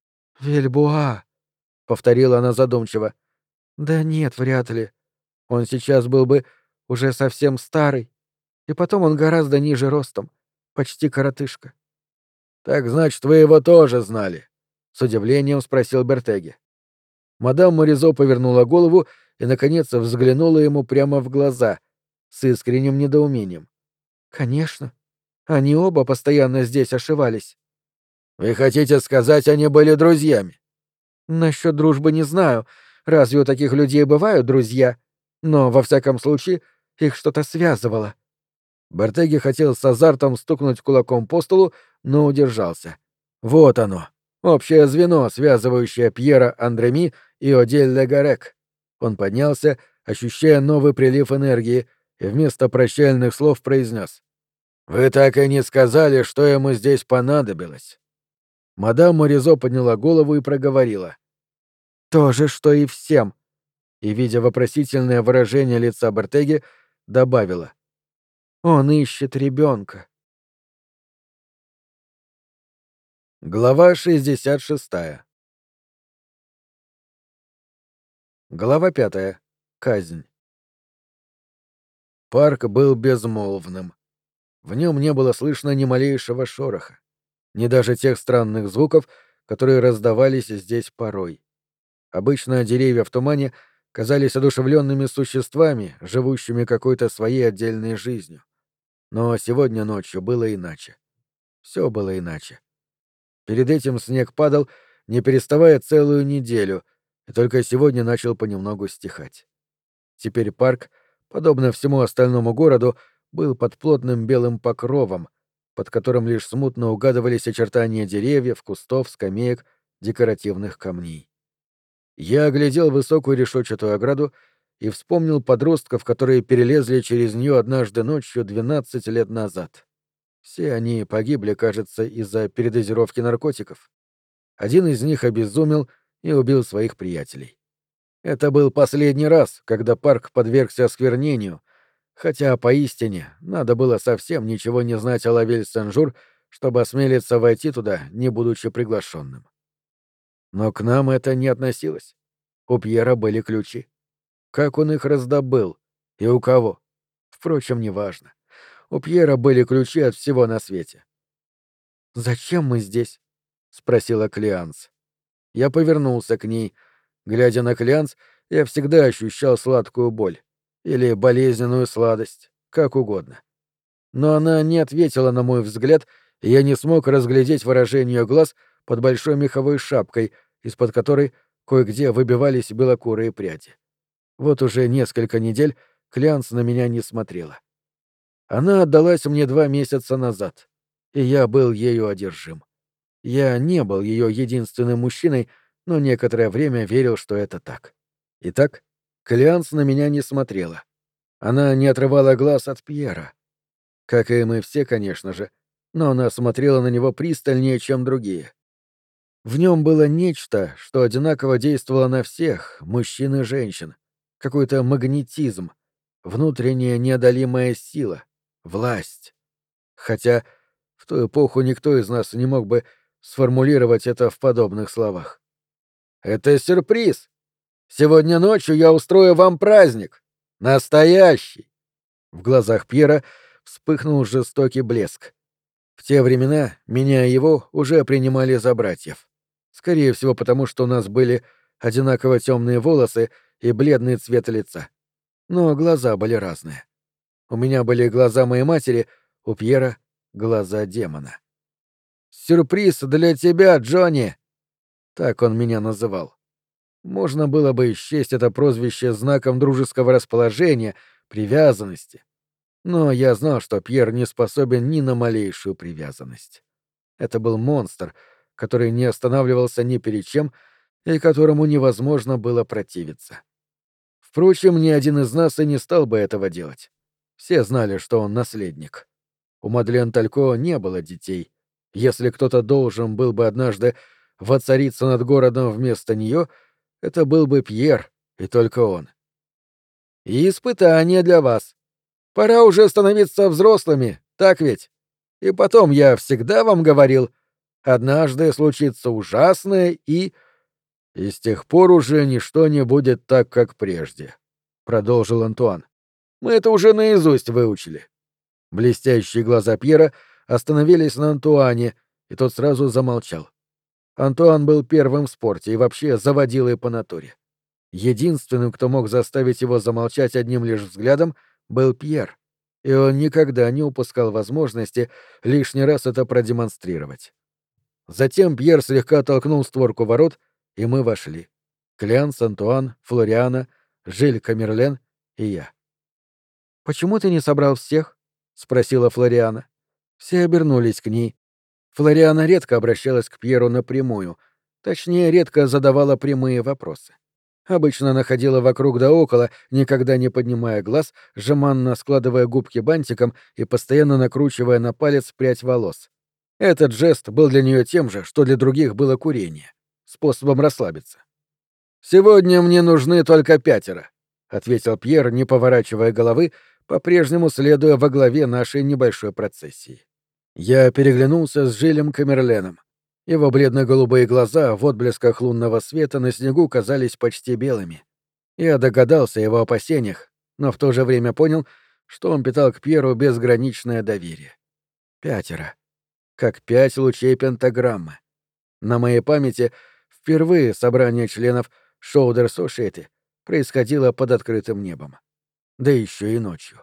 «Вильбуа», — повторила она задумчиво. «Да нет, вряд ли. Он сейчас был бы уже совсем старый. И потом он гораздо ниже ростом, почти коротышка». «Так значит, вы его тоже знали?» — с удивлением спросил Бертеги. Мадам Моризо повернула голову и, наконец, взглянула ему прямо в глаза, с искренним недоумением. «Конечно. Они оба постоянно здесь ошивались». «Вы хотите сказать, они были друзьями?» «Насчет дружбы не знаю. Разве у таких людей бывают друзья? Но, во всяком случае, их что-то связывало». Бертеги хотел с азартом стукнуть кулаком по столу, но удержался. Вот оно, общее звено, связывающее Пьера Андреми и Одель Легарек. Он поднялся, ощущая новый прилив энергии, и вместо прощальных слов произнес: «Вы так и не сказали, что ему здесь понадобилось». Мадам Моризо подняла голову и проговорила: «То же, что и всем». И, видя вопросительное выражение лица Бертеги, добавила: «Он ищет ребенка». Глава шестьдесят шестая. Глава пятая. Казнь. Парк был безмолвным. В нем не было слышно ни малейшего шороха, ни даже тех странных звуков, которые раздавались здесь порой. Обычно деревья в тумане казались одушевленными существами, живущими какой-то своей отдельной жизнью. Но сегодня ночью было иначе. Все было иначе. Перед этим снег падал, не переставая целую неделю, и только сегодня начал понемногу стихать. Теперь парк, подобно всему остальному городу, был под плотным белым покровом, под которым лишь смутно угадывались очертания деревьев, кустов, скамеек, декоративных камней. Я оглядел высокую решетчатую ограду и вспомнил подростков, которые перелезли через нее однажды ночью двенадцать лет назад. Все они погибли, кажется, из-за передозировки наркотиков. Один из них обезумел и убил своих приятелей. Это был последний раз, когда парк подвергся осквернению, хотя поистине надо было совсем ничего не знать о Лавель-Сен-Жур, чтобы осмелиться войти туда, не будучи приглашенным. Но к нам это не относилось. У Пьера были ключи. Как он их раздобыл? И у кого? Впрочем, неважно. У Пьера были ключи от всего на свете. «Зачем мы здесь?» — спросила Клеанс. Я повернулся к ней. Глядя на Клеанс, я всегда ощущал сладкую боль. Или болезненную сладость, как угодно. Но она не ответила на мой взгляд, и я не смог разглядеть выражение ее глаз под большой меховой шапкой, из-под которой кое-где выбивались белокурые пряди. Вот уже несколько недель Клеанс на меня не смотрела. Она отдалась мне два месяца назад, и я был ею одержим. Я не был ее единственным мужчиной, но некоторое время верил, что это так. Итак, Клеанс на меня не смотрела. Она не отрывала глаз от Пьера. Как и мы все, конечно же, но она смотрела на него пристальнее, чем другие. В нем было нечто, что одинаково действовало на всех, мужчин и женщин. Какой-то магнетизм, внутренняя неодолимая сила, власть. Хотя в ту эпоху никто из нас не мог бы сформулировать это в подобных словах. «Это сюрприз! Сегодня ночью я устрою вам праздник! Настоящий!» В глазах Пьера вспыхнул жестокий блеск. В те времена меня и его уже принимали за братьев. Скорее всего, потому что у нас были одинаково темные волосы и бледный цвет лица. Но глаза были разные. У меня были глаза моей матери, у Пьера — глаза демона. «Сюрприз для тебя, Джонни!» Так он меня называл. Можно было бы счесть это прозвище знаком дружеского расположения, привязанности. Но я знал, что Пьер не способен ни на малейшую привязанность. Это был монстр, который не останавливался ни перед чем и которому невозможно было противиться. Впрочем, ни один из нас и не стал бы этого делать. Все знали, что он наследник. У Мадлен Талько не было детей. Если кто-то должен был бы однажды воцариться над городом вместо нее, это был бы Пьер, и только он. «И испытание для вас. Пора уже становиться взрослыми, так ведь? И потом я всегда вам говорил, однажды случится ужасное, и...» «И с тех пор уже ничто не будет так, как прежде», — продолжил Антуан. «Мы это уже наизусть выучили». Блестящие глаза Пьера остановились на Антуане, и тот сразу замолчал. Антуан был первым в спорте и вообще заводилой по натуре. Единственным, кто мог заставить его замолчать одним лишь взглядом, был Пьер, и он никогда не упускал возможности лишний раз это продемонстрировать. Затем Пьер слегка толкнул створку ворот, и мы вошли. Клянс, Антуан, Флориана, Жиль Камерлен и я. «Почему ты не собрал всех?» — спросила Флориана. Все обернулись к ней. Флориана редко обращалась к Пьеру напрямую, точнее, редко задавала прямые вопросы. Обычно она ходила вокруг да около, никогда не поднимая глаз, жеманно складывая губки бантиком и постоянно накручивая на палец прядь волос. Этот жест был для нее тем же, что для других было курение, способом расслабиться. «Сегодня мне нужны только пятеро», — ответил Пьер, не поворачивая головы, по-прежнему следуя во главе нашей небольшой процессии. Я переглянулся с Жилем Камерленом. Его бледно-голубые глаза в отблесках лунного света на снегу казались почти белыми. Я догадался о его опасениях, но в то же время понял, что он питал к Пьеру безграничное доверие. Пятеро. Как пять лучей пентаграммы. На моей памяти впервые собрание членов Шоудер Сошиэти происходило под открытым небом. Да еще и ночью.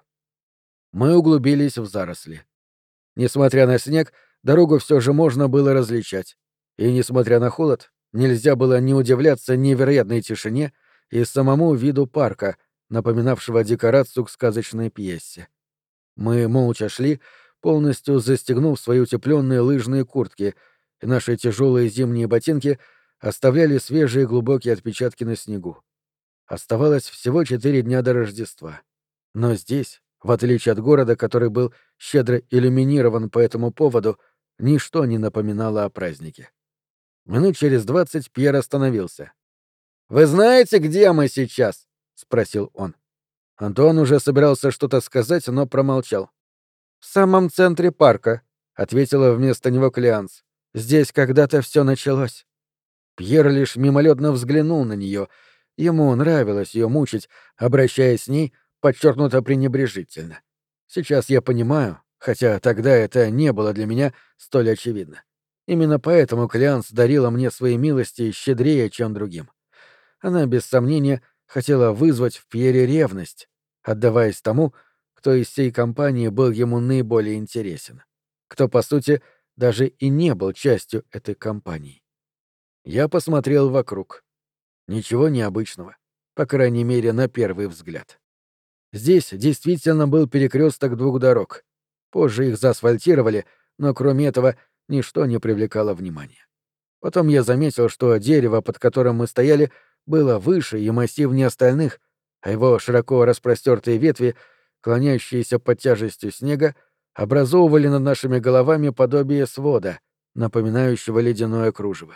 Мы углубились в заросли. Несмотря на снег, дорогу все же можно было различать. И, несмотря на холод, нельзя было не удивляться невероятной тишине и самому виду парка, напоминавшего декорацию к сказочной пьесе. Мы молча шли, полностью застегнув свои утепленные лыжные куртки, и наши тяжелые зимние ботинки оставляли свежие глубокие отпечатки на снегу. Оставалось всего четыре дня до Рождества. Но здесь, в отличие от города, который был щедро иллюминирован по этому поводу, ничто не напоминало о празднике. Минут через двадцать Пьер остановился. «Вы знаете, где мы сейчас?» — спросил он. Антуан уже собирался что-то сказать, но промолчал. «В самом центре парка», — ответила вместо него Клеанс. «Здесь когда-то все началось». Пьер лишь мимолетно взглянул на нее. Ему нравилось ее мучить, обращаясь с ней подчеркнуто пренебрежительно. Сейчас я понимаю, хотя тогда это не было для меня столь очевидно. Именно поэтому Клеанс дарила мне свои милости щедрее, чем другим. Она, без сомнения, хотела вызвать в Пьере ревность, отдаваясь тому, кто из всей компании был ему наиболее интересен, кто, по сути, даже и не был частью этой компании. Я посмотрел вокруг. Ничего необычного, по крайней мере, на первый взгляд. Здесь действительно был перекресток двух дорог. Позже их заасфальтировали, но кроме этого ничто не привлекало внимания. Потом я заметил, что дерево, под которым мы стояли, было выше и массивнее остальных, а его широко распростертые ветви, клонящиеся под тяжестью снега, образовывали над нашими головами подобие свода, напоминающего ледяное кружево.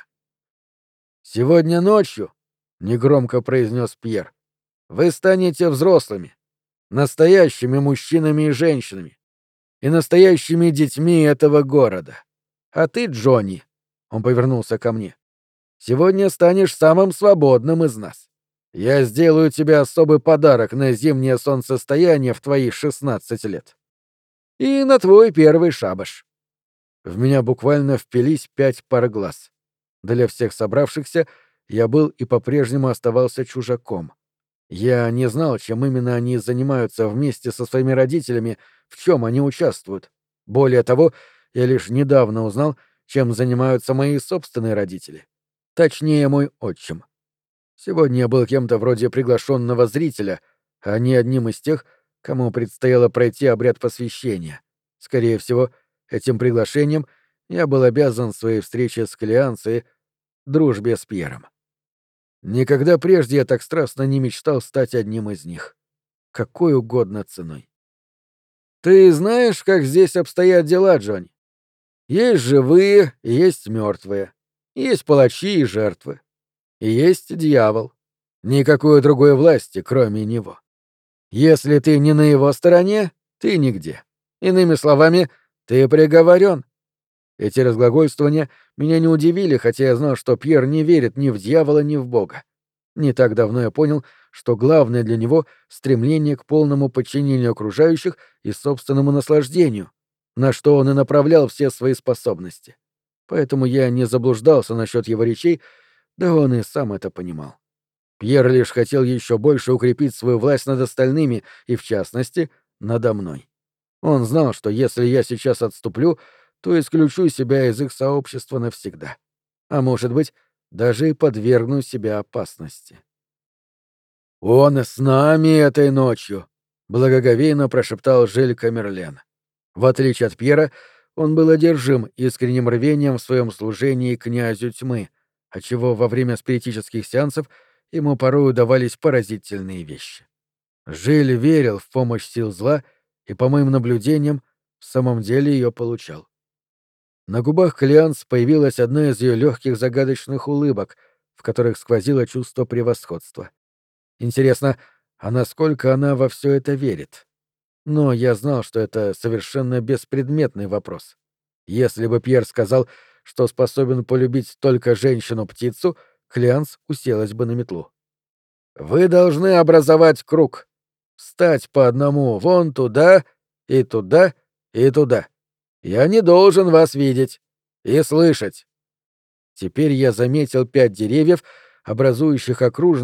«Сегодня ночью», — негромко произнес Пьер, — «вы станете взрослыми, настоящими мужчинами и женщинами, и настоящими детьми этого города. А ты, Джонни, — он повернулся ко мне, — сегодня станешь самым свободным из нас. Я сделаю тебе особый подарок на зимнее солнцестояние в твои шестнадцать лет. И на твой первый шабаш». В меня буквально впились пять пар глаз. Для всех собравшихся я был и по-прежнему оставался чужаком. Я не знал, чем именно они занимаются вместе со своими родителями, в чем они участвуют. Более того, я лишь недавно узнал, чем занимаются мои собственные родители. Точнее, мой отчим. Сегодня я был кем-то вроде приглашенного зрителя, а не одним из тех, кому предстояло пройти обряд посвящения. Скорее всего, этим приглашением я был обязан своей встрече с Клеанс и дружбе с Пьером. Никогда прежде я так страстно не мечтал стать одним из них. Какой угодно ценой. «Ты знаешь, как здесь обстоят дела, Джонни? Есть живые и есть мертвые. Есть палачи и жертвы. И есть дьявол. Никакой другой власти, кроме него. Если ты не на его стороне, ты нигде. Иными словами, ты приговорен». Эти разглагольствования меня не удивили, хотя я знал, что Пьер не верит ни в дьявола, ни в Бога. Не так давно я понял, что главное для него — стремление к полному подчинению окружающих и собственному наслаждению, на что он и направлял все свои способности. Поэтому я не заблуждался насчет его речей, да он и сам это понимал. Пьер лишь хотел еще больше укрепить свою власть над остальными и, в частности, надо мной. Он знал, что если я сейчас отступлю, то исключу себя из их сообщества навсегда. А может быть, даже и подвергну себя опасности. «Он с нами этой ночью», — благоговейно прошептал Жиль Камерлен. В отличие от Пьера, он был одержим искренним рвением в своем служении князю тьмы, отчего во время спиритических сеансов ему порой удавались поразительные вещи. Жиль верил в помощь сил зла и, по моим наблюдениям, в самом деле ее получал. На губах Клеанс появилась одна из ее легких загадочных улыбок, в которых сквозило чувство превосходства. Интересно, а насколько она во все это верит? Но я знал, что это совершенно беспредметный вопрос. Если бы Пьер сказал, что способен полюбить только женщину-птицу, Клеанс уселась бы на метлу. «Вы должны образовать круг. Встать по одному вон туда и туда и туда. Я не должен вас видеть и слышать». Теперь я заметил пять деревьев, образующих окружность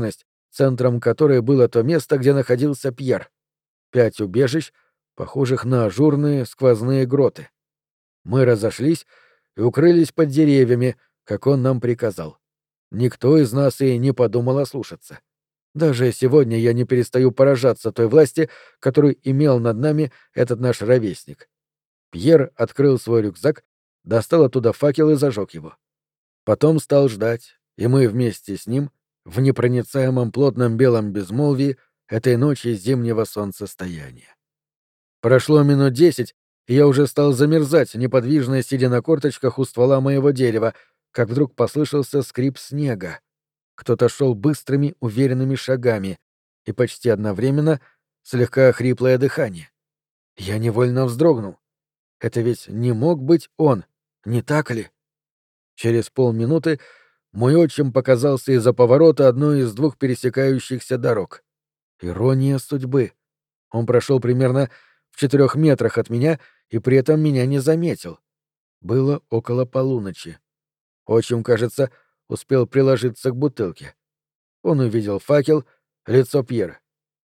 центром которой было то место, где находился Пьер. Пять убежищ, похожих на ажурные сквозные гроты. Мы разошлись и укрылись под деревьями, как он нам приказал. Никто из нас и не подумал ослушаться. Даже сегодня я не перестаю поражаться той власти, которую имел над нами этот наш ровесник. Пьер открыл свой рюкзак, достал оттуда факел и зажег его. Потом стал ждать, и мы вместе с ним, в непроницаемом плотном белом безмолвии этой ночи зимнего солнцестояния. Прошло минут десять, и я уже стал замерзать, неподвижно сидя на корточках у ствола моего дерева, как вдруг послышался скрип снега. Кто-то шел быстрыми, уверенными шагами, и почти одновременно слегка хриплое дыхание. Я невольно вздрогнул. Это ведь не мог быть он, не так ли? Через полминуты мой отчим показался из-за поворота одной из двух пересекающихся дорог. Ирония судьбы. Он прошел примерно в четырех метрах от меня и при этом меня не заметил. Было около полуночи. Отчим, кажется, успел приложиться к бутылке. Он увидел факел, лицо Пьера.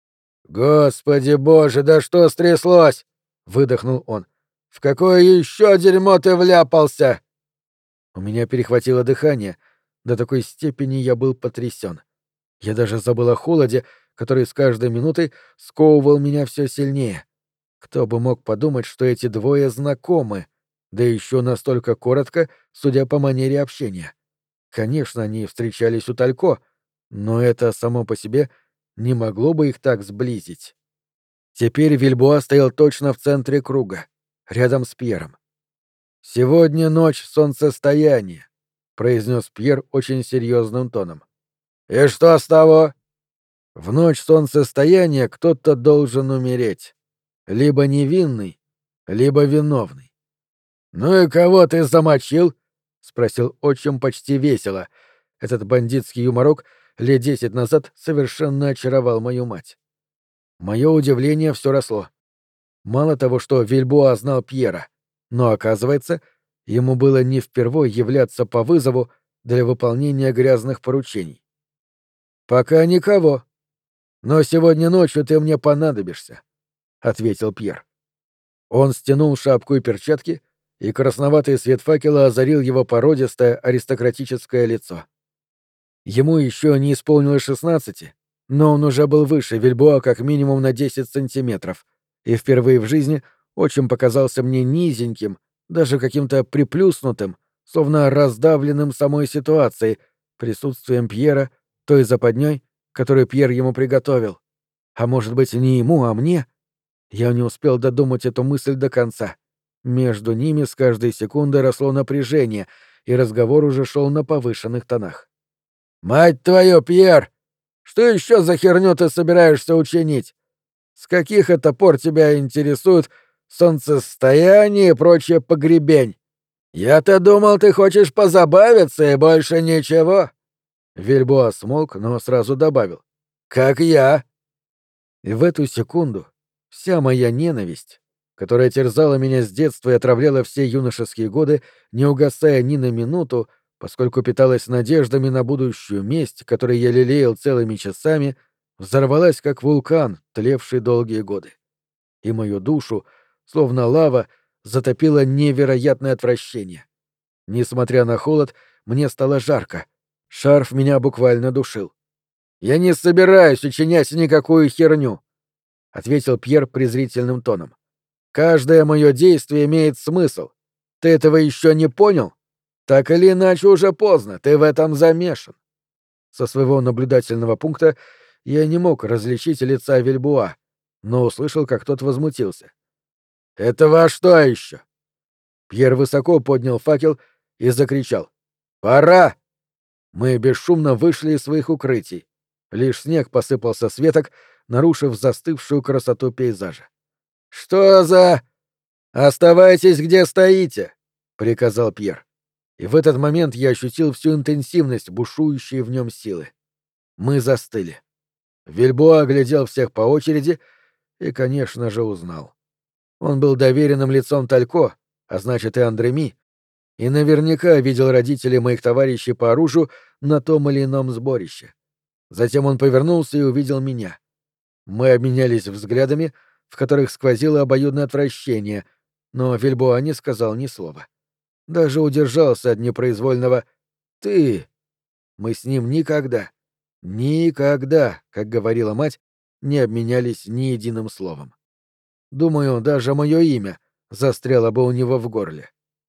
«Господи боже, да что стряслось?» — выдохнул он. «В какое еще дерьмо ты вляпался?» У меня перехватило дыхание. До такой степени я был потрясен. Я даже забыл о холоде, который с каждой минутой сковывал меня все сильнее. Кто бы мог подумать, что эти двое знакомы, да еще настолько коротко, судя по манере общения. Конечно, они встречались у Талько, но это само по себе не могло бы их так сблизить. Теперь Вильбоа стоял точно в центре круга, рядом с Пьером. «Сегодня ночь солнцестояния», — произнес Пьер очень серьезным тоном. «И что с того?» «В ночь солнцестояния кто-то должен умереть. Либо невинный, либо виновный». «Ну и кого ты замочил?» — спросил отчим почти весело. Этот бандитский юморок лет десять назад совершенно очаровал мою мать. Мое удивление все росло. Мало того, что Вильбоа знал Пьера, но, оказывается, ему было не впервой являться по вызову для выполнения грязных поручений. «Пока никого. Но сегодня ночью ты мне понадобишься», — ответил Пьер. Он стянул шапку и перчатки, и красноватый свет факела озарил его породистое аристократическое лицо. Ему еще не исполнилось шестнадцати, но он уже был выше Вильбоа как минимум на десять сантиметров, и впервые в жизни отчим показался мне низеньким, даже каким-то приплюснутым, словно раздавленным самой ситуацией, присутствием Пьера, той западней, которую Пьер ему приготовил. А может быть, не ему, а мне? Я не успел додумать эту мысль до конца. Между ними с каждой секундой росло напряжение, и разговор уже шел на повышенных тонах. «Мать твою, Пьер! Что еще за херню ты собираешься учинить? С каких это пор тебя интересует солнцестояние и прочая погребень? Я-то думал, ты хочешь позабавиться и больше ничего». Вильбоа смолк, но сразу добавил. «Как я». И в эту секунду вся моя ненависть, которая терзала меня с детства и отравляла все юношеские годы, не угасая ни на минуту, поскольку питалась надеждами на будущую месть, которой я лелеял целыми часами, взорвалась как вулкан, тлевший долгие годы. И мою душу, словно лава, затопило невероятное отвращение. Несмотря на холод, мне стало жарко. Шарф меня буквально душил. «Я не собираюсь учинять никакую херню», — ответил Пьер презрительным тоном. «Каждое мое действие имеет смысл. Ты этого еще не понял? Так или иначе уже поздно, ты в этом замешан». Со своего наблюдательного пункта я не мог различить лица Вильбоа, но услышал, как тот возмутился. «Это во что еще?» Пьер высоко поднял факел и закричал. «Пора!» Мы бесшумно вышли из своих укрытий. Лишь снег посыпался с веток, нарушив застывшую красоту пейзажа. «Что за...» «Оставайтесь, где стоите!» — приказал Пьер. И в этот момент я ощутил всю интенсивность бушующей в нем силы. Мы застыли. Вильбоа оглядел всех по очереди и, конечно же, узнал. Он был доверенным лицом Талько, а значит и Андреми, и наверняка видел родителей моих товарищей по оружию на том или ином сборище. Затем он повернулся и увидел меня. Мы обменялись взглядами, в которых сквозило обоюдное отвращение, но Вильбоа не сказал ни слова. Даже удержался от непроизвольного «ты». Мы с ним никогда, никогда, как говорила мать, не обменялись ни единым словом. Думаю, даже мое имя застряло бы у него в горле.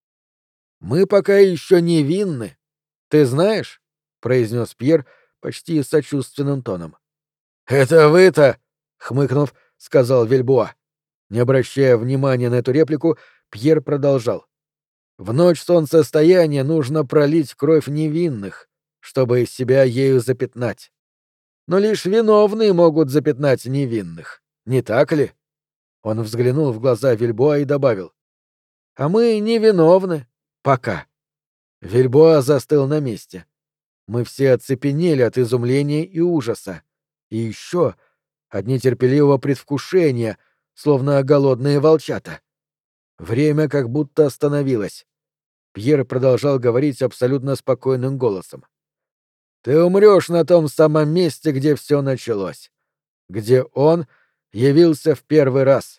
«Мы пока еще невинны, ты знаешь?» — произнес Пьер почти сочувственным тоном. «Это вы-то!» — хмыкнув, сказал Вильбоа. Не обращая внимания на эту реплику, Пьер продолжал. «В ночь солнцестояния нужно пролить кровь невинных, чтобы себя ею запятнать. Но лишь виновные могут запятнать невинных, не так ли?» Он взглянул в глаза Вильбоа и добавил. «А мы невиновны. Пока». Вильбоа застыл на месте. Мы все оцепенели от изумления и ужаса. И еще от нетерпеливого предвкушения, словно голодные волчата. Время как будто остановилось. Пьер продолжал говорить абсолютно спокойным голосом. «Ты умрешь на том самом месте, где все началось. Где он явился в первый раз.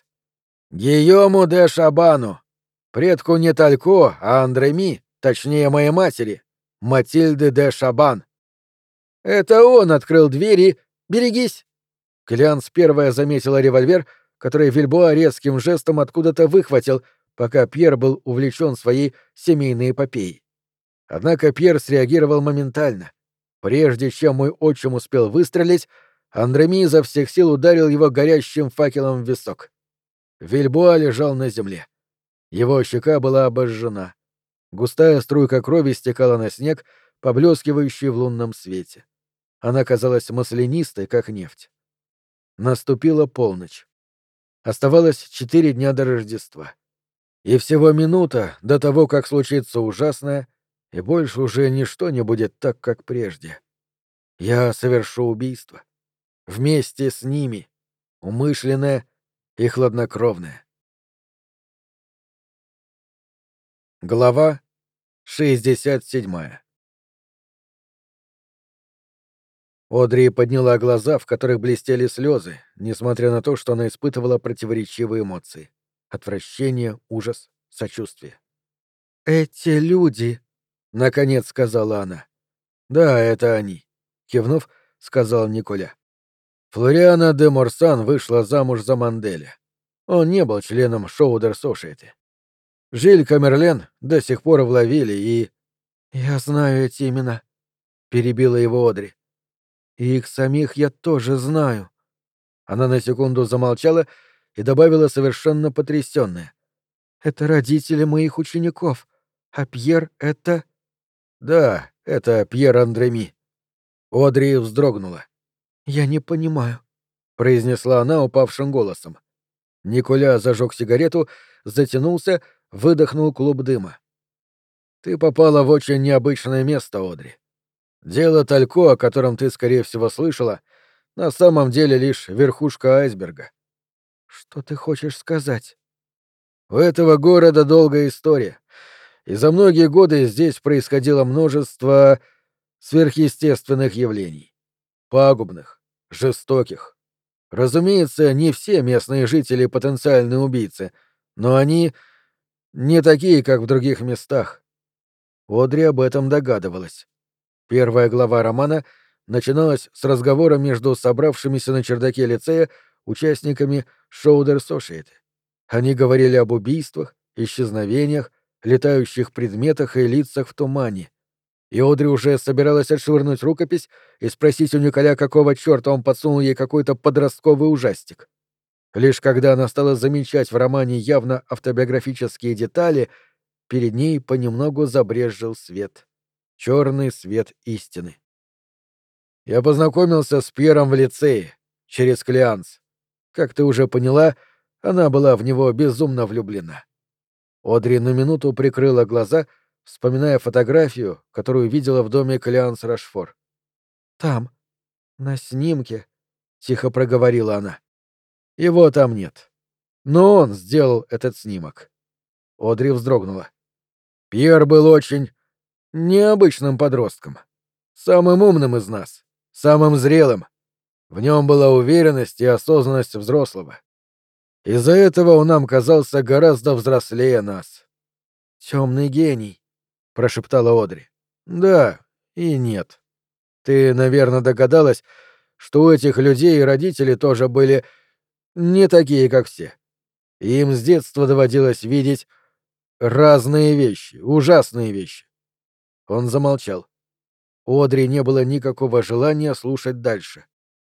Гийому де Шабану, предку не Талько, а Андреми, точнее моей матери, Матильды де Шабан. Это он открыл двери. Берегись!» Клянс первая заметила револьвер, который Вильбоа резким жестом откуда-то выхватил, пока Пьер был увлечен своей семейной эпопеей. Однако Пьер среагировал моментально. Прежде чем мой отчим успел выстрелить, Андреми изо всех сил ударил его горящим факелом в висок. Вильбоа лежал на земле. Его щека была обожжена. Густая струйка крови стекала на снег, поблескивающий в лунном свете. Она казалась маслянистой, как нефть. Наступила полночь. Оставалось четыре дня до Рождества. И всего минута до того, как случится ужасное, и больше уже ничто не будет так, как прежде. Я совершу убийство. Вместе с ними. Умышленное и хладнокровное. Глава шестьдесят седьмая. Одри подняла глаза, в которых блестели слезы, несмотря на то, что она испытывала противоречивые эмоции. Отвращение, ужас, сочувствие. «Эти люди», — наконец сказала она. «Да, это они», — кивнув, сказал Николя. Флориана де Морсан вышла замуж за Манделя. Он не был членом Шоудер Сошиэти. Жиль Камерлен до сих пор в Лавиле и... «Я знаю эти имена», — перебила его Одри. «И их самих я тоже знаю». Она на секунду замолчала и добавила совершенно потрясённая. «Это родители моих учеников, а Пьер — это...» «Да, это Пьер Андреми». Одри вздрогнула. «Я не понимаю», — произнесла она упавшим голосом. Николя зажег сигарету, затянулся, выдохнул клуб дыма. «Ты попала в очень необычное место, Одри. Дело Талько, о котором ты, скорее всего, слышала, на самом деле лишь верхушка айсберга». «Что ты хочешь сказать?» «У этого города долгая история, и за многие годы здесь происходило множество сверхъестественных явлений. Пагубных, жестоких. Разумеется, не все местные жители потенциальные убийцы, но они не такие, как в других местах». Одри об этом догадывалась. Первая глава романа начиналась с разговора между собравшимися на чердаке лицея участниками Шоудер Сошиэти. Они говорили об убийствах, исчезновениях, летающих предметах и лицах в тумане. И Одри уже собиралась отшвырнуть рукопись и спросить у Николя, какого чёрта он подсунул ей какой-то подростковый ужастик. Лишь когда она стала замечать в романе явно автобиографические детали, перед ней понемногу забрезжил свет. Черный свет истины. «Я познакомился с Пьером в лицее, через Клеанс. Как ты уже поняла, она была в него безумно влюблена». Одри на минуту прикрыла глаза, вспоминая фотографию, которую видела в доме Клеанс Рашфор. «Там, на снимке», — тихо проговорила она. «Его там нет. Но он сделал этот снимок». Одри вздрогнула. Пьер был очень необычным подростком. Самым умным из нас. самым зрелым. В нем была уверенность и осознанность взрослого. Из-за этого он нам казался гораздо взрослее нас. Темный гений, прошептала Одри. Да и нет. Ты, наверное, догадалась, что у этих людей родители тоже были не такие, как все. Им с детства доводилось видеть разные вещи, ужасные вещи. Он замолчал. У Одри не было никакого желания слушать дальше.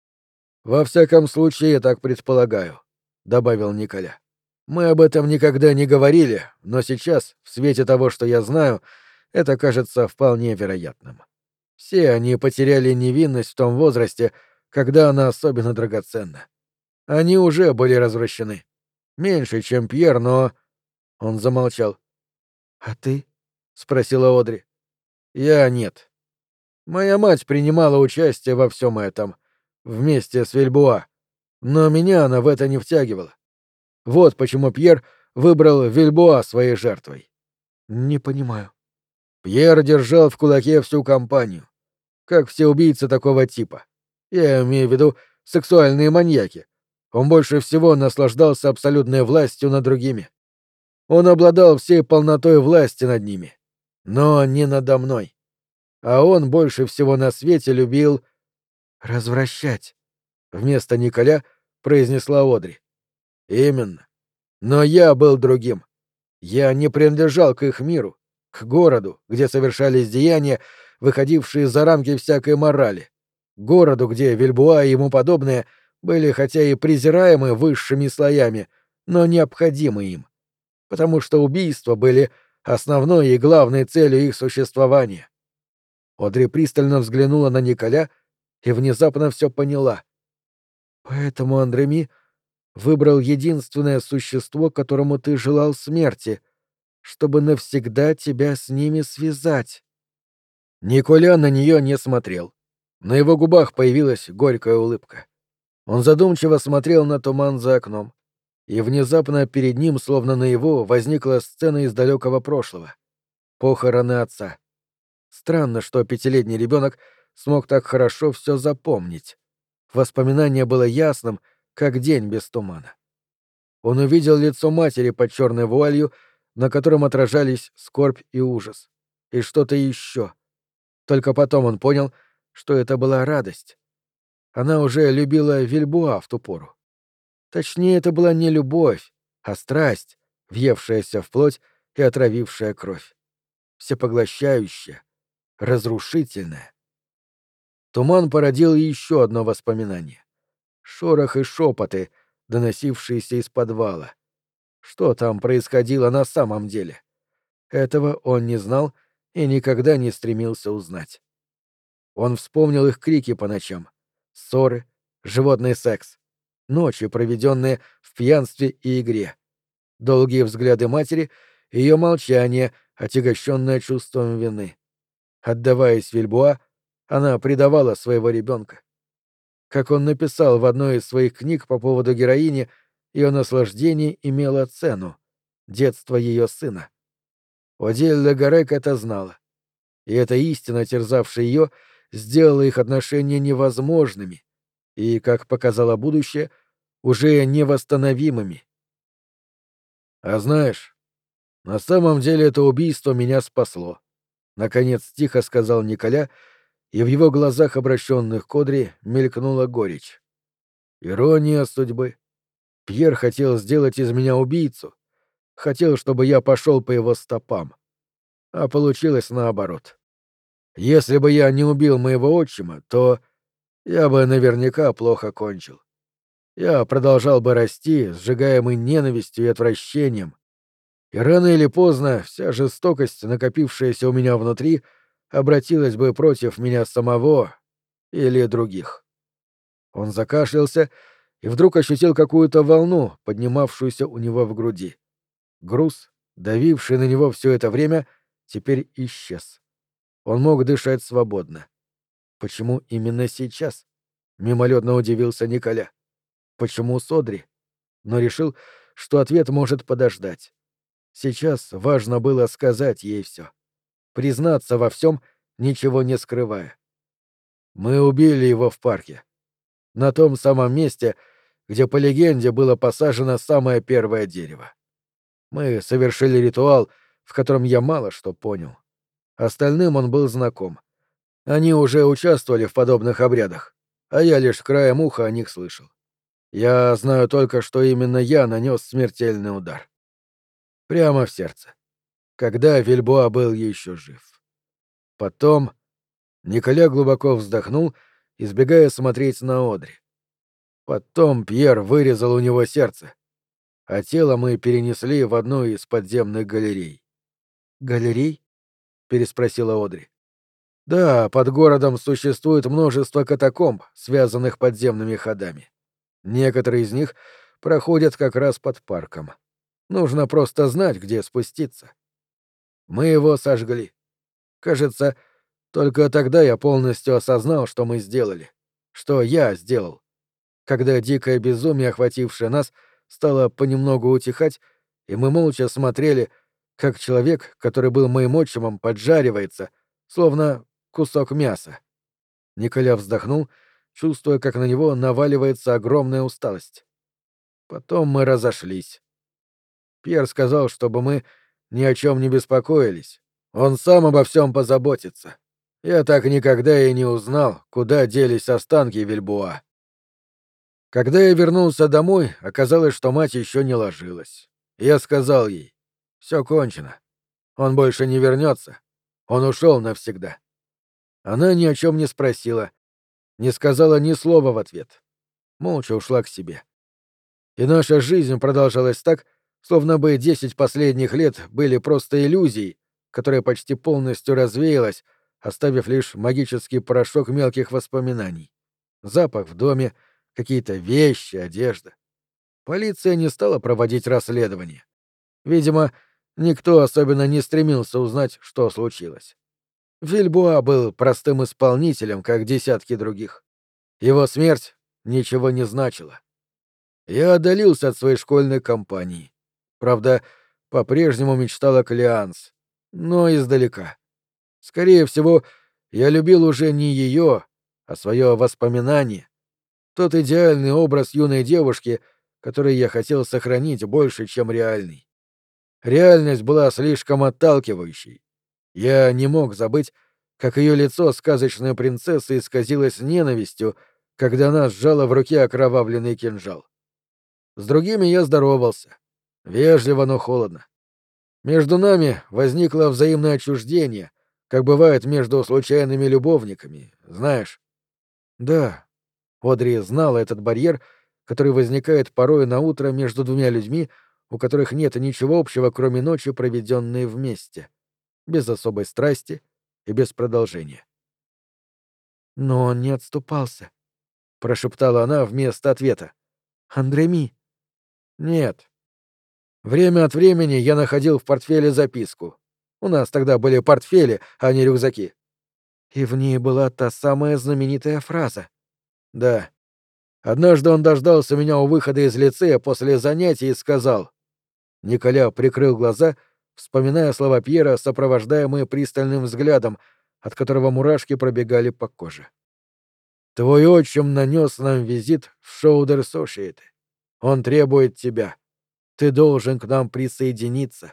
«Во всяком случае, я так предполагаю», — добавил Николя. «Мы об этом никогда не говорили, но сейчас, в свете того, что я знаю, это кажется вполне вероятным. Все они потеряли невинность в том возрасте, когда она особенно драгоценна. Они уже были развращены. Меньше, чем Пьер, но...» Он замолчал. «А ты?» — спросила Одри. «Я нет. Моя мать принимала участие во всем этом, вместе с Вильбуа, но меня она в это не втягивала. Вот почему Пьер выбрал Вильбуа своей жертвой». «Не понимаю». Пьер держал в кулаке всю компанию, как все убийцы такого типа. Я имею в виду сексуальные маньяки. Он больше всего наслаждался абсолютной властью над другими. Он обладал всей полнотой власти над ними, но не надо мной. А он больше всего на свете любил... «Развращать», — вместо Николя произнесла Одри. «Именно. Но я был другим. Я не принадлежал к их миру, к городу, где совершались деяния, выходившие за рамки всякой морали, городу, где Вильбуа и ему подобные были хотя и презираемы высшими слоями, но необходимы им, потому что убийства были основной и главной целью их существования». Одри пристально взглянула на Николя и внезапно все поняла. «Поэтому Андреми выбрал единственное существо, которому ты желал смерти, чтобы навсегда тебя с ними связать». Николя на нее не смотрел. На его губах появилась горькая улыбка. Он задумчиво смотрел на туман за окном, и внезапно перед ним, словно наяву, возникла сцена из далекого прошлого. Похороны отца. Странно, что пятилетний ребенок смог так хорошо все запомнить. Воспоминание было ясным, как день без тумана. Он увидел лицо матери под черной вуалью, на котором отражались скорбь и ужас. И что-то еще. Только потом он понял, что это была радость. Она уже любила Вильбуа в ту пору. Точнее, это была не любовь, а страсть, въевшаяся в плоть и отравившая кровь. Всепоглощающая, разрушительная. Туман породил еще одно воспоминание. Шорох и шепоты, доносившиеся из подвала. Что там происходило на самом деле? Этого он не знал и никогда не стремился узнать. Он вспомнил их крики по ночам, ссоры, животный секс, ночи, проведенные в пьянстве и игре, долгие взгляды матери и ее молчание, отягощенное чувством вины. Отдаваясь Вильбуа, она предавала своего ребенка. Как он написал в одной из своих книг по поводу героини, ее наслаждение имело цену — детство ее сына. Одель Легарек это знала. И эта истина, терзавшая ее, сделала их отношения невозможными и, как показало будущее, уже невосстановимыми. «А знаешь, на самом деле это убийство меня спасло», — наконец тихо сказал Николя, и в его глазах, обращенных к Одри, мелькнула горечь. «Ирония судьбы. Пьер хотел сделать из меня убийцу, хотел, чтобы я пошел по его стопам. А получилось наоборот. Если бы я не убил моего отчима, то я бы наверняка плохо кончил. Я продолжал бы расти, сжигаемый ненавистью и отвращением, и рано или поздно вся жестокость, накопившаяся у меня внутри, обратилась бы против меня самого или других». Он закашлялся и вдруг ощутил какую-то волну, поднимавшуюся у него в груди. Груз, давивший на него все это время, теперь исчез. Он мог дышать свободно. Почему именно сейчас? Мимолетно удивился Николя. Почему с Одри? Но решил, что ответ может подождать. Сейчас важно было сказать ей все. Признаться во всем, ничего не скрывая. Мы убили его в парке. На том самом месте, где, по легенде, было посажено самое первое дерево. Мы совершили ритуал, в котором я мало что понял. Остальным он был знаком. Они уже участвовали в подобных обрядах, а я лишь краем уха о них слышал. Я знаю только, что именно я нанес смертельный удар. Прямо в сердце. Когда Вильбоа был еще жив. Потом Николя глубоко вздохнул, избегая смотреть на Одри. Потом Пьер вырезал у него сердце, а тело мы перенесли в одну из подземных галерей. «Галерей?» — переспросила Одри. «Да, под городом существует множество катакомб, связанных подземными ходами. Некоторые из них проходят как раз под парком. Нужно просто знать, где спуститься. Мы его сожгли. Кажется, только тогда я полностью осознал, что мы сделали. Что я сделал. Когда дикое безумие, охватившее нас, стало понемногу утихать, и мы молча смотрели, как человек, который был моим отчимом, поджаривается, словно кусок мяса. Николя вздохнул, чувствуя, как на него наваливается огромная усталость. Потом мы разошлись. Пьер сказал, чтобы мы ни о чем не беспокоились. Он сам обо всем позаботится. Я так никогда и не узнал, куда делись останки Вильбоа. Когда я вернулся домой, оказалось, что мать еще не ложилась. Я сказал ей: «Все кончено. Он больше не вернется. Он ушел навсегда». Она ни о чем не спросила, не сказала ни слова в ответ. Молча ушла к себе. И наша жизнь продолжалась так, словно бы десять последних лет были просто иллюзией, которая почти полностью развеялась, оставив лишь магический порошок мелких воспоминаний. Запах в доме, какие-то вещи, одежда. Полиция не стала проводить расследование. Видимо, никто особенно не стремился узнать, что случилось. Вильбоа был простым исполнителем, как десятки других. Его смерть ничего не значила. Я отдалился от своей школьной компании. Правда, по-прежнему мечтал о Клеанс, но издалека. Скорее всего, я любил уже не ее, а свое воспоминание. Тот идеальный образ юной девушки, который я хотел сохранить больше, чем реальный. Реальность была слишком отталкивающей. Я не мог забыть, как ее лицо сказочной принцессы исказилось ненавистью, когда она сжала в руке окровавленный кинжал. С другими я здоровался. Вежливо, но холодно. Между нами возникло взаимное отчуждение, как бывает между случайными любовниками, знаешь. Да, Одри знала этот барьер, который возникает порой на утро между двумя людьми, у которых нет ничего общего, кроме ночи, проведенной вместе, без особой страсти и без продолжения. «Но он не отступался», — прошептала она вместо ответа. «Андреми». «Нет». Время от времени я находил в портфеле записку. У нас тогда были портфели, а не рюкзаки. И в ней была та самая знаменитая фраза. Да. Однажды он дождался меня у выхода из лицея после занятий и сказал. Николя прикрыл глаза, вспоминая слова Пьера, сопровождаемые пристальным взглядом, от которого мурашки пробегали по коже. «Твой отчим нанес нам визит в Шоудер-Сошиэте. Он требует тебя. Ты должен к нам присоединиться».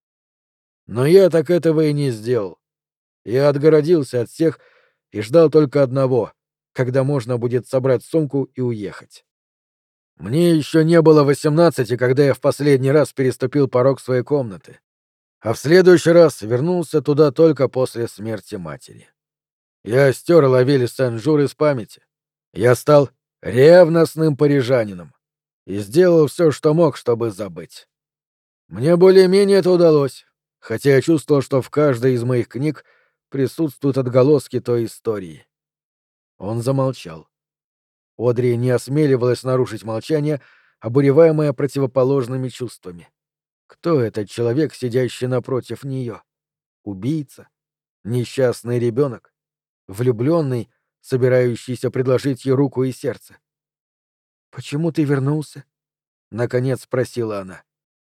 Но я так этого и не сделал. Я отгородился от всех и ждал только одного, когда можно будет собрать сумку и уехать. Мне еще не было восемнадцати, когда я в последний раз переступил порог своей комнаты, а в следующий раз вернулся туда только после смерти матери. Я стер Лавиль Сен-Жур из памяти. Я стал ревностным парижанином и сделал все, что мог, чтобы забыть. Мне более-менее это удалось, хотя я чувствовал, что в каждой из моих книг присутствуют отголоски той истории. Он замолчал. Одри не осмеливалась нарушить молчание, обуреваемое противоположными чувствами. Кто этот человек, сидящий напротив нее? Убийца? Несчастный ребенок? Влюбленный, собирающийся предложить ей руку и сердце? «Почему ты вернулся?» — наконец спросила она.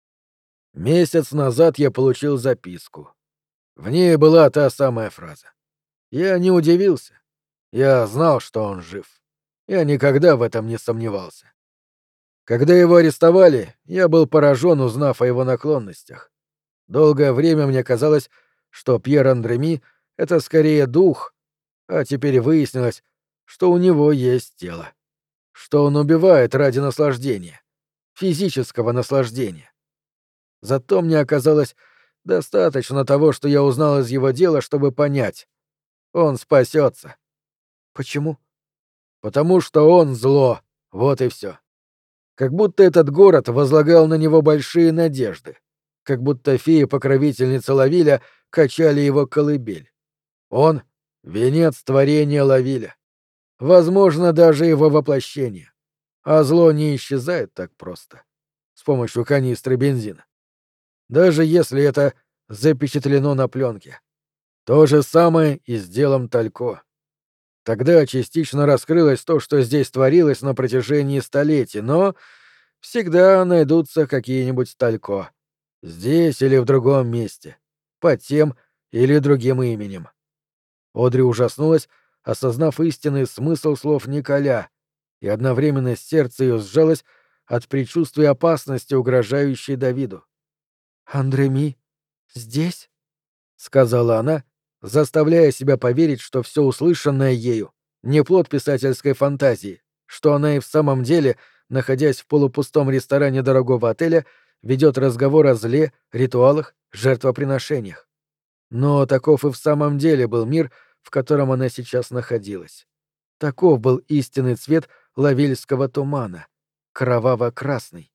Месяц назад я получил записку. В ней была та самая фраза. Я не удивился. Я знал, что он жив. Я никогда в этом не сомневался. Когда его арестовали, я был поражен, узнав о его наклонностях. Долгое время мне казалось, что Пьер Андреми — это скорее дух, а теперь выяснилось, что у него есть тело. Что он убивает ради наслаждения. Физического наслаждения. Зато мне оказалось достаточно того, что я узнал из его дела, чтобы понять. Он спасется. Почему? Потому что он зло. Вот и все. Как будто этот город возлагал на него большие надежды. Как будто феи-покровительницы Лавиля качали его колыбель. Он — венец творения Лавиля. Возможно, даже его воплощение. А зло не исчезает так просто. С помощью канистры бензина. Даже если это запечатлено на пленке. То же самое и с делом Талько. Тогда частично раскрылось то, что здесь творилось на протяжении столетий, но всегда найдутся какие-нибудь Талько. Здесь или в другом месте. Под тем или другим именем. Одри ужаснулась, осознав истинный смысл слов Николя, и одновременно сердце ее сжалось от предчувствия опасности, угрожающей Давиду. «Андреми? Здесь?» — сказала она, заставляя себя поверить, что все услышанное ею — не плод писательской фантазии, что она и в самом деле, находясь в полупустом ресторане дорогого отеля, ведет разговор о зле, ритуалах, жертвоприношениях. Но таков и в самом деле был мир, в котором она сейчас находилась. Таков был истинный цвет лавельского тумана — кроваво-красный.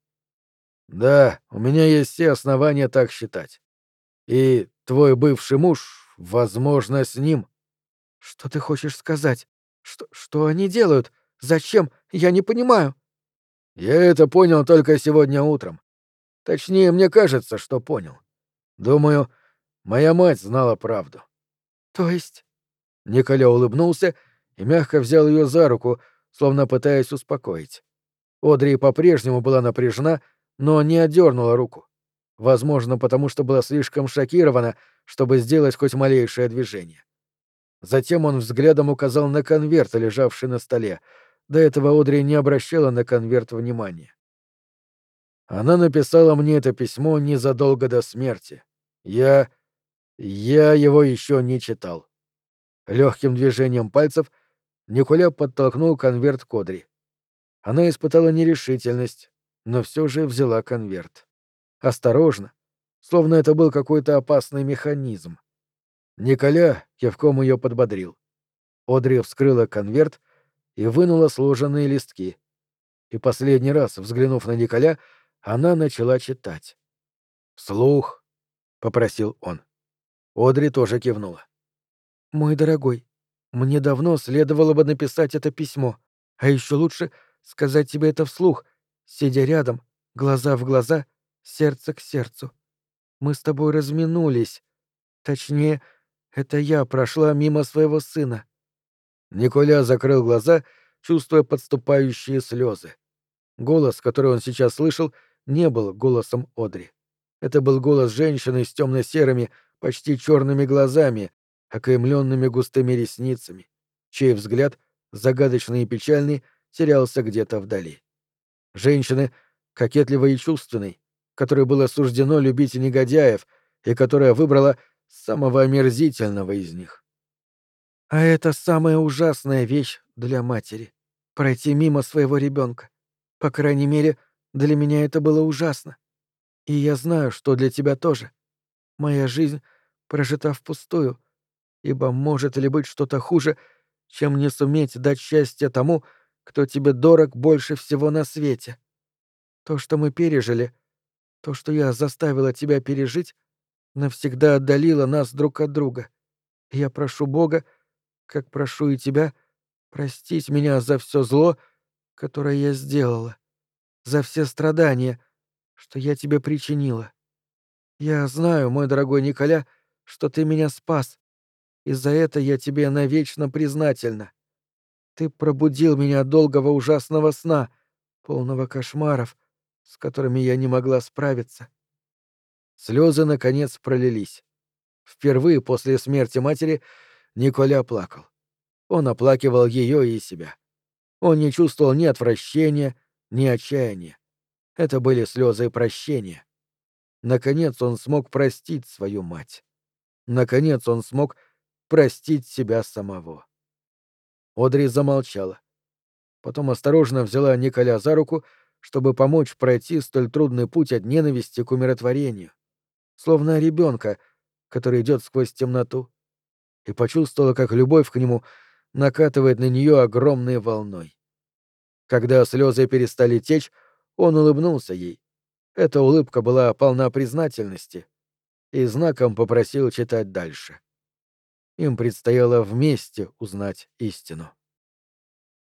Да, у меня есть все основания так считать. И твой бывший муж, возможно, с ним. Что ты хочешь сказать? Что, что они делают? Зачем? Я не понимаю. Я это понял только сегодня утром. Точнее, мне кажется, что понял. Думаю, моя мать знала правду. То есть? Николя улыбнулся и мягко взял ее за руку, словно пытаясь успокоить. Одри по-прежнему была напряжена, но не отдернула руку. Возможно, потому что была слишком шокирована, чтобы сделать хоть малейшее движение. Затем он взглядом указал на конверт, лежавший на столе. До этого Одри не обращала на конверт внимания. Она написала мне это письмо незадолго до смерти. Я... я его еще не читал. Легким движением пальцев Николя подтолкнул конверт к Одри. Она испытала нерешительность, но все же взяла конверт. Осторожно, словно это был какой-то опасный механизм. Николя кивком ее подбодрил. Одри вскрыла конверт и вынула сложенные листки. И последний раз, взглянув на Николя, она начала читать. «Вслух», — попросил он. Одри тоже кивнула. «Мой дорогой, мне давно следовало бы написать это письмо, а еще лучше сказать тебе это вслух, сидя рядом, глаза в глаза, сердце к сердцу. Мы с тобой разминулись. Точнее, это я прошла мимо своего сына». Николя закрыл глаза, чувствуя подступающие слезы. Голос, который он сейчас слышал, не был голосом Одри. Это был голос женщины с темно-серыми, почти черными глазами, окаймленными густыми ресницами, чей взгляд, загадочный и печальный, терялся где-то вдали. Женщины, кокетливой и чувственной, которой было суждено любить негодяев и которая выбрала самого омерзительного из них. А это самая ужасная вещь для матери — пройти мимо своего ребенка. По крайней мере, для меня это было ужасно. И я знаю, что для тебя тоже. Моя жизнь прожита впустую, ибо может ли быть что-то хуже, чем не суметь дать счастье тому, кто тебе дорог больше всего на свете? То, что мы пережили, то, что я заставила тебя пережить, навсегда отдалило нас друг от друга. И я прошу Бога, как прошу и тебя, простить меня за все зло, которое я сделала, за все страдания, что я тебе причинила. Я знаю, мой дорогой Николя, что ты меня спас, и за это я тебе навечно признательна. Ты пробудил меня от долгого ужасного сна, полного кошмаров, с которыми я не могла справиться. Слезы, наконец, пролились. Впервые после смерти матери Николя плакал. Он оплакивал ее и себя. Он не чувствовал ни отвращения, ни отчаяния. Это были слезы прощения. Наконец он смог простить свою мать. Наконец он смог простить себя самого. Одри замолчала. Потом осторожно взяла Николя за руку, чтобы помочь пройти столь трудный путь от ненависти к умиротворению, словно ребенка, который идет сквозь темноту, и почувствовала, как любовь к нему накатывает на нее огромной волной. Когда слезы перестали течь, он улыбнулся ей. Эта улыбка была полна признательности, и знаком попросил читать дальше. Им предстояло вместе узнать истину.